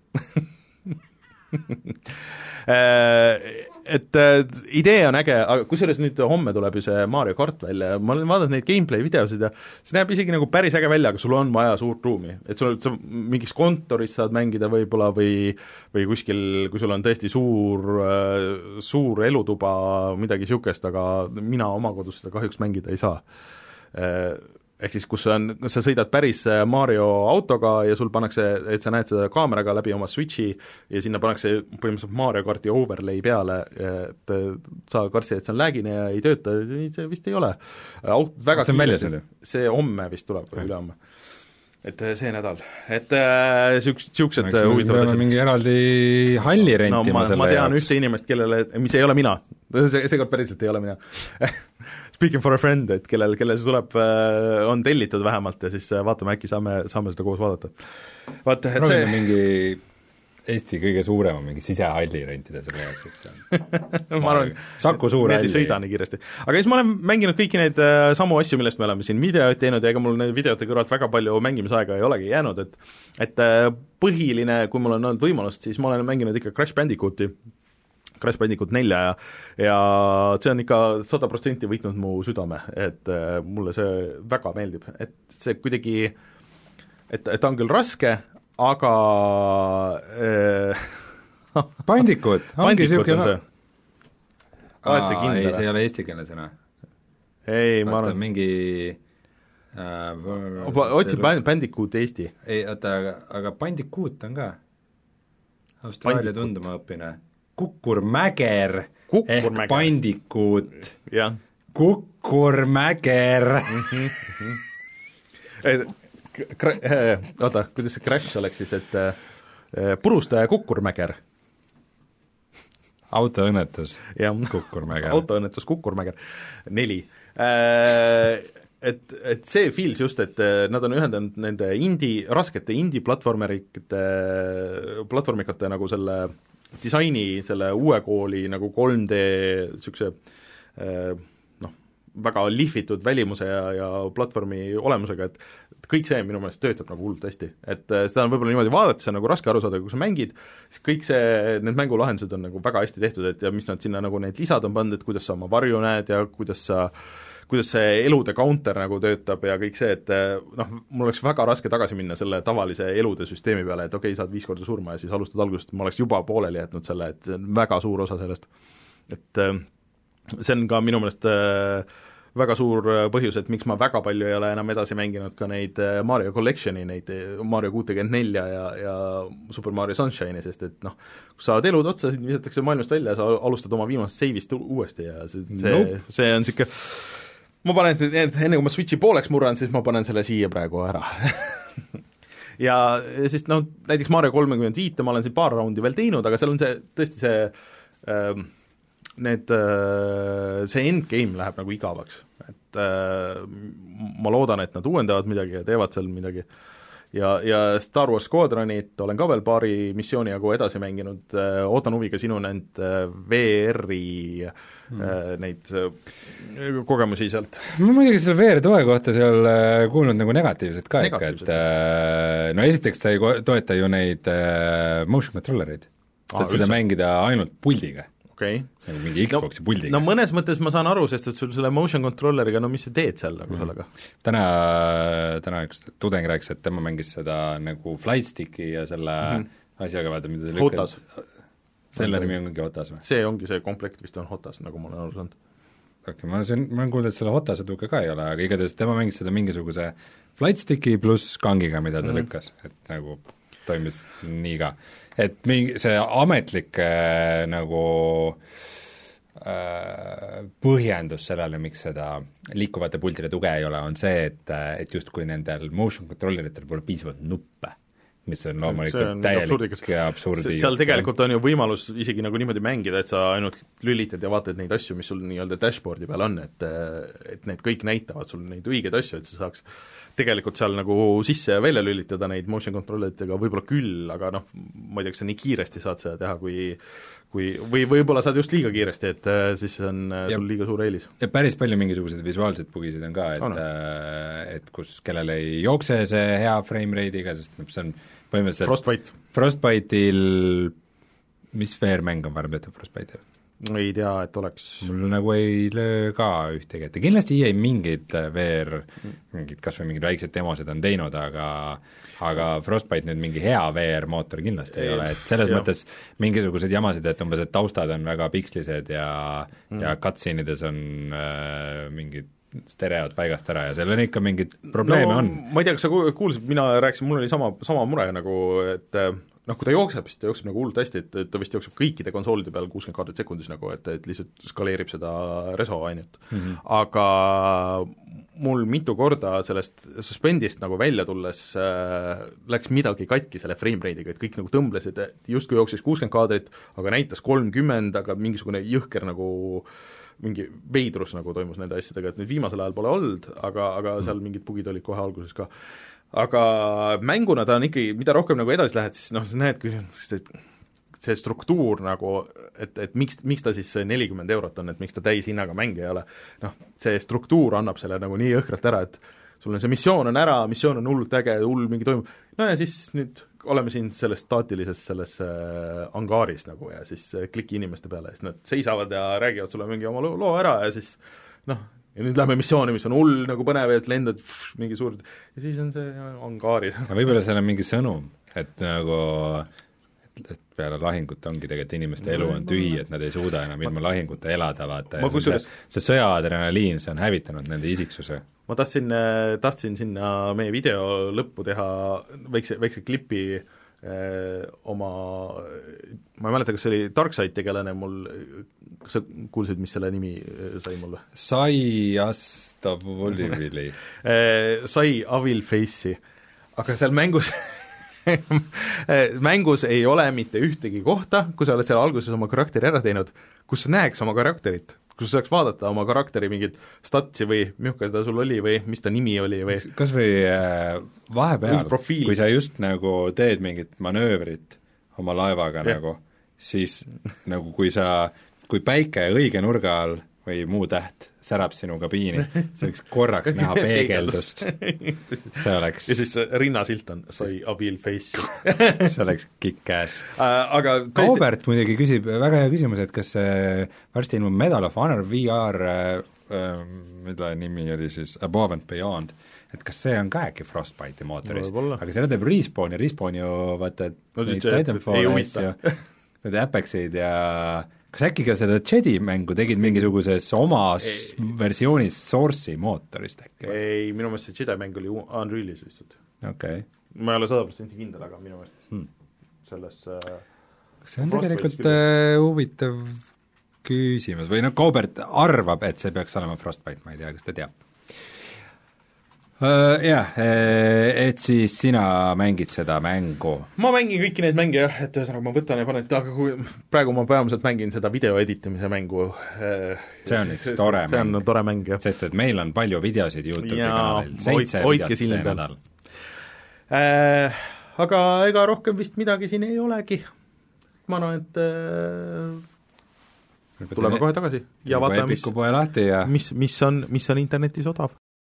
et idee on äge, aga kusjuures nüüd homme tuleb ju see Mario Kart välja ja ma olen vaadanud neid gameplay videosid ja see näeb isegi nagu päris äge välja, aga sul on vaja suurt ruumi, et sul sa mingis kontoris saad mängida võib-olla või või kuskil, kui sul on tõesti suur, suur elutuba, midagi niisugust, aga mina oma kodus seda kahjuks mängida ei saa. Ehk siis, kus on, sa sõidad päris Mario autoga ja sul pannakse, et sa näed seda kaameraga läbi oma Switchi ja sinna pannakse põhimõtteliselt Mario Karti overlay peale, et sa kartsid, et see on lagine ja ei tööta, see vist ei ole. Aut, väga see on väljas nüüd? See homme vist tuleb või üle homme. Et see nädal. Et siuksed, siuksed huvitavad asjad. Mingi eraldi halli rentima no, ma, selle ma tean jaoks. Ühte inimest, kellele, mis ei ole mina, see, see kord päriselt ei ole mina Speaking for a friend, et kellel, kellel see tuleb, on tellitud vähemalt ja siis vaatame, äkki saame, saame seda koos vaadata. Vaat, et Proovime see... mingi Eesti kõige suurema mingi sisehalli rentida selle jaoks, et see on ma arvan, Saku suur need ei sõida nii kiiresti. Aga siis ma olen mänginud kõiki neid äh, samu asju, millest me oleme siin videoid teinud ja ega mul neid videote kõrvalt väga palju mängimisaega ei olegi jäänud, et et äh, põhiline, kui mul on olnud võimalust, siis ma olen mänginud ikka Crash Bandicooti, Crash Bandicoot nelja ja, ja see on ikka sada protsenti võitnud mu südame, et äh, mulle see väga meeldib, et see kuidagi, et, et on küll raske, aga äh, Bandicoot, ongi siuke on see. Oled see kindel? Ei, see ei ole eestikeelne sõna. Ei, ma arvan. mingi äh, otsi Bandicoot Eesti. Ei, oota, aga, aga Bandicoot on ka Austraalia tunduma õppine. Kukkurmäger ehk Bandicoot. Jah. Kukkurmäger. Oota, kuidas see Crash oleks siis, et äh, purustaja Kukkurmäger. Autoõnnetus Kukkurmäger. Autoõnnetus Kukkurmäger. Neli. Äh, et, et see feels just, et nad on ühendanud nende indie, raskete indie platvormerikate, platvormikate nagu selle disaini, selle uue kooli nagu kolm D niisuguse noh, väga lihvitud välimuse ja, ja platvormi olemusega, et kõik see minu meelest töötab nagu hullult hästi. Et seda on võib-olla niimoodi vaadata, see on nagu raske aru saada, kui sa mängid, siis kõik see, need mängulahendused on nagu väga hästi tehtud, et ja mis nad sinna nagu need lisad on pandud, et kuidas sa oma varju näed ja kuidas sa kuidas see elude counter nagu töötab ja kõik see, et noh, mul oleks väga raske tagasi minna selle tavalise elude süsteemi peale, et okei okay,, saad viis korda surma ja siis alustad algusest, ma oleks juba pooleli jätnud selle, et see on väga suur osa sellest. Et see on ka minu meelest väga suur põhjus, et miks ma väga palju ei ole enam edasi mänginud ka neid Mario Collectioni, neid Mario kuutekümmet neli ja, ja Super Mario Sunshine'i, sest et noh, kui saad elud otsa, siis visatakse maailmast välja ja sa alustad oma viimast save'ist uuesti ja see, see, nope. see on niisugune ma panen, enne kui ma Switchi pooleks murran, siis ma panen selle siia praegu ära ja siis noh, näiteks Mario kolmkümmend viis ma olen siin paar raundi veel teinud, aga seal on see, tõesti see äh, need äh, see endgame läheb nagu igavaks, et äh, ma loodan, et nad uuendavad midagi ja teevad seal midagi ja, ja Star Wars Squadronit olen ka veel paari missiooni jagu edasi mänginud, ootan huviga sinu need V R-i mm. neid kogemusi sealt. ma muidugi selle V R-toe kohta seal kuulnud nagu negatiivset ka ikka, et äh, no esiteks ta ei toeta ju neid äh, motion controllereid, saad ah, seda üldse mängida ainult puldiga. Okay. Nagu mingi Xboxi no, puldiga. No mõnes mõttes ma saan aru, sest et sul selle motion controlleriga, no mis sa teed seal nagu mm. sellega? Täna, täna üks tudeng rääkis, et tema mängis seda nagu flightsticki ja selle mm -hmm. asjaga, vaata, mida sa lükkad. Selle nimi on mingi Hotas või? See ongi see komplekt, vist on Hotas, nagu ma olen aru saanud. okei okay,, ma, ma olen kuulnud, et selle Hotase tuuke ka ei ole, aga igatahes tema mängis seda mingisuguse flightsticki pluss kangiga, mida ta mm -hmm. lükkas, et nagu toimis nii ka. Et mingi see ametlik äh, nagu äh, põhjendus sellele, miks seda liikuvate pultide tuge ei ole, on see, et, et justkui nendel motion controlleritel pole piisavalt nuppe, mis on loomulikult täielik ja absurdi. Seal tegelikult on ju võimalus isegi nagu niimoodi mängida, et sa ainult lülitad ja vaatad neid asju, mis sul nii-öelda dashboardi peal on, et et need kõik näitavad sul neid õigeid asju, et sa saaks tegelikult seal nagu sisse ja välja lülitada neid motion controlleritega võib-olla küll, aga noh, ma ei tea, kas sa nii kiiresti saad seda teha, kui kui või võib-olla saad just liiga kiiresti, et siis on ja, sul liiga suur eelis. Ja päris palju mingisuguseid visuaalseid bugisid on ka, et, oh, no. et kus, kellel ei jookse see hea frame rate'iga, sest see on põhimõtteliselt Frostbite. Frostbite'il, mis V R-mäng on varem tehtud Frostbite'il? Ei tea, et oleks mul nagu ei löö ka ühtegi ette, kindlasti ei mingid V R, mingid kas või mingid väiksed demosed on teinud, aga aga Frostbite nüüd mingi hea V R-mootor kindlasti ei, ei ole, et selles jah. mõttes mingisugused jamasid, et umbes, et taustad on väga pikslised ja mm. ja cutscene'ides on äh, mingid stereod paigast ära ja seal on ikka mingeid probleeme no, on. Ma ei tea, kas sa kuulsid, mina rääkisin, mul oli sama, sama mure nagu, et noh, kui ta jookseb, siis ta jookseb nagu hullult hästi, et, et ta vist jookseb kõikide konsoolide peal kuuskümmend kaadrit sekundis nagu, et, et lihtsalt skaleerib seda reso ainult mm. -hmm. Aga mul mitu korda sellest suspendist nagu välja tulles äh, läks midagi katki selle frame rate'iga, et kõik nagu tõmblesid, et justkui jooksis kuuskümmend kaadrit, aga näitas kolmkümmend, aga mingisugune jõhker nagu mingi veidrus nagu toimus nende asjadega, et nüüd viimasel ajal pole olnud, aga, aga mm. seal mingid bugid olid kohe alguses ka. Aga mänguna ta on ikkagi, mida rohkem nagu edasi lähed, siis noh, sa näedki see struktuur nagu, et, et miks, miks ta siis nelikümmend eurot on, et miks ta täishinnaga mäng ei ole, noh, see struktuur annab selle nagu nii jõhkralt ära, et sul on see missioon on ära, missioon on hullult äge, hull mingi toimub, no ja siis nüüd oleme siin selles staatilises selles äh, angaaris nagu ja siis äh, kliki inimeste peale ja siis nad seisavad ja räägivad sulle mingi oma loo, loo ära ja siis noh, ja nüüd lähme missiooni, mis on hull nagu põnev, et lendad pff, mingi suur ja siis on see angaaris. Võib-olla seal on mingi sõnum, et nagu et peale lahingut ongi tegelikult inimeste elu on tühi, et nad ei suuda enam ilma lahinguta elada, vaata, ja see, see, see sõjaadrenaliin, see on hävitanud nende isiksuse. Ma tahtsin, tahtsin sinna meie video lõppu teha väikse, väikse klipi eh, oma, ma ei mäleta, kas see oli Darkside tegelane mul, kas sa kuulsid, mis selle nimi sai mulle? Sai Astavoli Sai Avil Face'i, aga seal mängus mängus ei ole mitte ühtegi kohta, kui sa oled seal alguses oma karakteri ära teinud, kus sa näeks oma karakterit, kus sa saaks vaadata oma karakteri mingit statsi või milline ta sul oli või mis ta nimi oli või kas või äh, vahepeal, kui sa just nagu teed mingit manöövrit oma laevaga ja. nagu, siis nagu kui sa, kui päike õige nurga all või muu täht särab sinu kabiini, see võiks korraks näha peegeldust, see oleks ja siis rinnasilt on sai Abil Face see oleks kick-ass uh,. Aga Kaubert tõesti... muidugi küsib, väga hea küsimus, et kas äh, varsti ilmub Medal of Honor V R äh, mida nimi oli siis Above and Beyond, et kas see on ka äkki Frostbite'i mootoris, aga selle teeb Respawn ja Respawn ju vaata no, neid Titanfall'e ja need Apexid ja kas äkki ka seda Jedi mängu tegid mingisuguses omas ei, versioonis Source'i mootorist äkki? ei, minu meelest see Jedi mäng oli Unrealis lihtsalt. okei okay. Ma ei ole sada protsenti kindel, aga minu meelest hmm. selles äh, see on tegelikult äh, huvitav küsimus või noh, Kaubert arvab, et see peaks olema Frostbite, ma ei tea, kas ta teab. Uh, jah, et siis sina mängid seda mängu? Ma mängin kõiki neid mänge jah, et ühesõnaga ma võtan ja panen, et aga kui praegu ma peamiselt mängin seda video editamise mängu. See on üks tore see mäng. See on tore mäng, jah. Sest et meil on palju videosid YouTube'i kanalil, seitse videot see nädal. äh,. Aga ega rohkem vist midagi siin ei olegi, ma arvan, et äh, tuleme kohe tagasi ja vaatame, mis, ja... mis, mis, on, mis on internetis odav.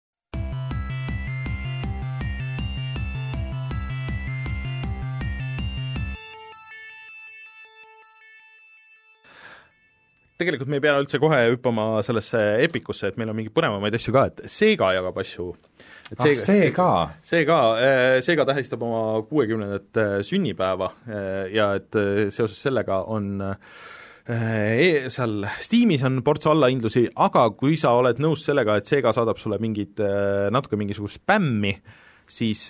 Tegelikult me ei pea üldse kohe hüppama sellesse Epicusse, et meil on mingi põnevamaid asju ka, et Sega jagab asju. Et ah, Sega? Sega, Sega tähistab oma kuuekümnendat sünnipäeva ja et seoses sellega on e seal Steamis on ports allahindlusi, aga kui sa oled nõus sellega, et Sega saadab sulle mingid, natuke mingisugust spämmi, siis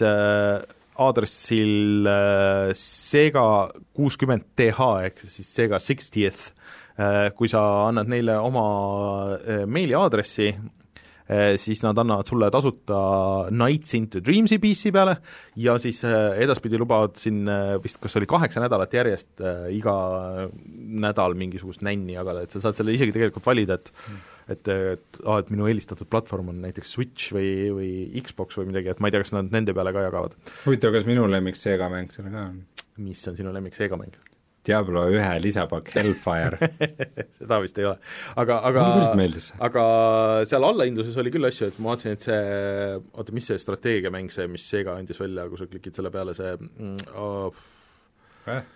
aadressil Sega kuuskümmend T H ehk siis Sega sixtieth, kui sa annad neile oma meiliaadressi, siis nad annavad sulle tasuta Nights into Dreamsi P C peale ja siis edaspidi lubavad siin vist, kas oli kaheksa nädalat järjest iga nädal mingisugust nänni jagada, et sa saad selle isegi tegelikult valida, et et, et, ah, et minu eelistatud platvorm on näiteks Switch või, või Xbox või midagi, et ma ei tea, kas nad nende peale ka jagavad. Huvitav, kas minu lemmik Sega mäng selle ka on? Mis on sinu lemmik Sega mäng? Diablo ühe lisapakk Hellfire. Seda vist ei ole. Aga, aga, aga seal allahindluses oli küll asju, et ma vaatasin, et see, oota, mis see strateegiamäng, see, mis Sega andis välja, kui sa klikid selle peale, see oh, eh,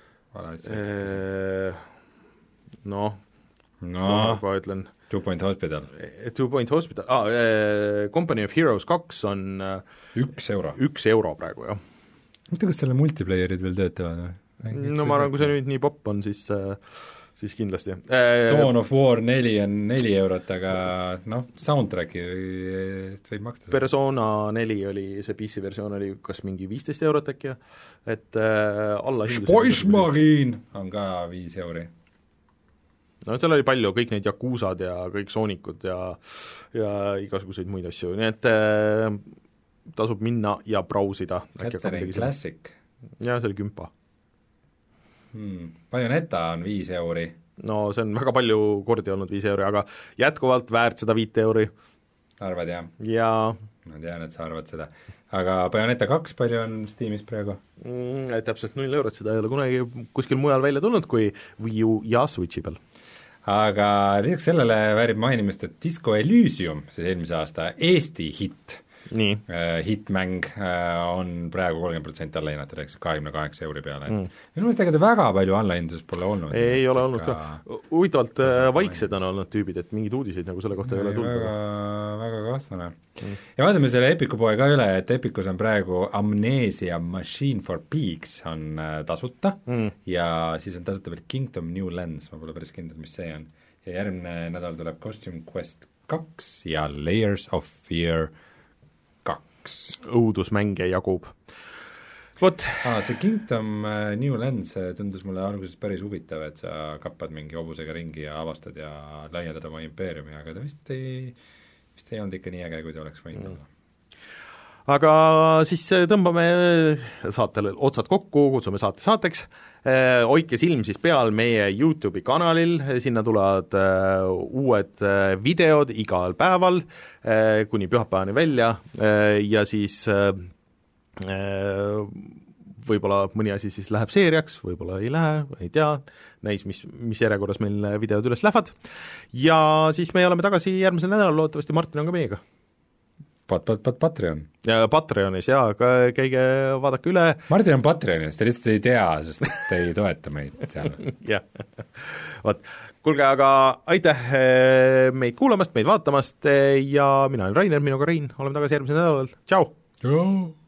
eh, noh, no, ma ütlen Two Point Hospital. Two Point Hospital, ah, eh, Company of Heroes kaks on üks euro. Üks euro praegu, jah. Mõtle, kas selle multiplayerid veel töötavad või? No ma arvan, kui see nüüd nii popp on, siis, siis kindlasti. Dawn of War neli on neli eurot, aga noh, soundtracki võib maksta. Persona neli oli, see P C versioon oli kas mingi viisteist eurot äkki, et äh, alla Spice Marine on ka viis euri. No seal oli palju, kõik need Yakuzad ja kõik Soonikud ja, ja igasuguseid muid asju, nii et äh, tasub minna ja brausida. Catherine Classic. Ja see oli kümpa. Hmm. Bayoneta on viis euri. No see on väga palju kordi olnud viis euri, aga jätkuvalt väärt seda viit euri. Arvad, jah? Jaa. Ma tean, et sa arvad seda. Aga Bayoneta kaks palju on Steamis praegu? Mm, täpselt null eurot, seda ei ole kunagi kuskil mujal välja tulnud kui Wii U ja Switchi peal. Aga lisaks sellele väärib mainimist, et Disco Elysium, see eelmise aasta Eesti hitt, nii. Hitmäng on praegu kolmkümmend protsenti alla hinnatud, ehk kahekümne kaheksa euri peale, et mm. minu mõttes tegelikult väga palju alla-hinduses pole olnud. Ei ole olnud ka, huvitavalt vaiksed on olnud tüübid, et mingid uudiseid nagu selle kohta ei ole tulnud. Väga, väga kahtlane mm.. ja vaatame selle Epicu poe ka üle, et Epicus on praegu Amnesia Machine for Peaks on tasuta mm. ja siis on tasuta veel Kingdom New Lands, ma pole päris kindel, mis see on. Ja järgmine nädal tuleb Costume Quest kaks ja Layers of Fear õudusmänge jagub. Vot. Ah, see Kingdom New Lands tundus mulle alguses päris huvitav, et sa kappad mingi hobusega ringi ja avastad ja laiendad oma impeeriumi, aga ta vist ei, vist ei olnud ikka nii äge, kui ta oleks võinud olla. Aga siis tõmbame saatele otsad kokku, kutsume saate saateks, hoidke silm siis peal meie YouTube'i kanalil, sinna tulevad uued videod igal päeval kuni pühapäevani välja ja siis võib-olla mõni asi siis läheb seeriaks, võib-olla ei lähe, ei tea, näis, mis, mis järjekorras meil videod üles lähevad ja siis me oleme tagasi järgmisel nädalal, loodetavasti Martin on ka meiega. Pat, pat, pat, Patreon. Ja Patreonis, jaa, käige, vaadake üle. Martin on Patreonis, te lihtsalt ei tea, sest te ei toeta meid seal. jah, vot, kuulge, aga aitäh meid kuulamast, meid vaatamast ja mina olen Rainer, minuga Rein, oleme tagasi järgmisel nädalal, tšau! Tšau!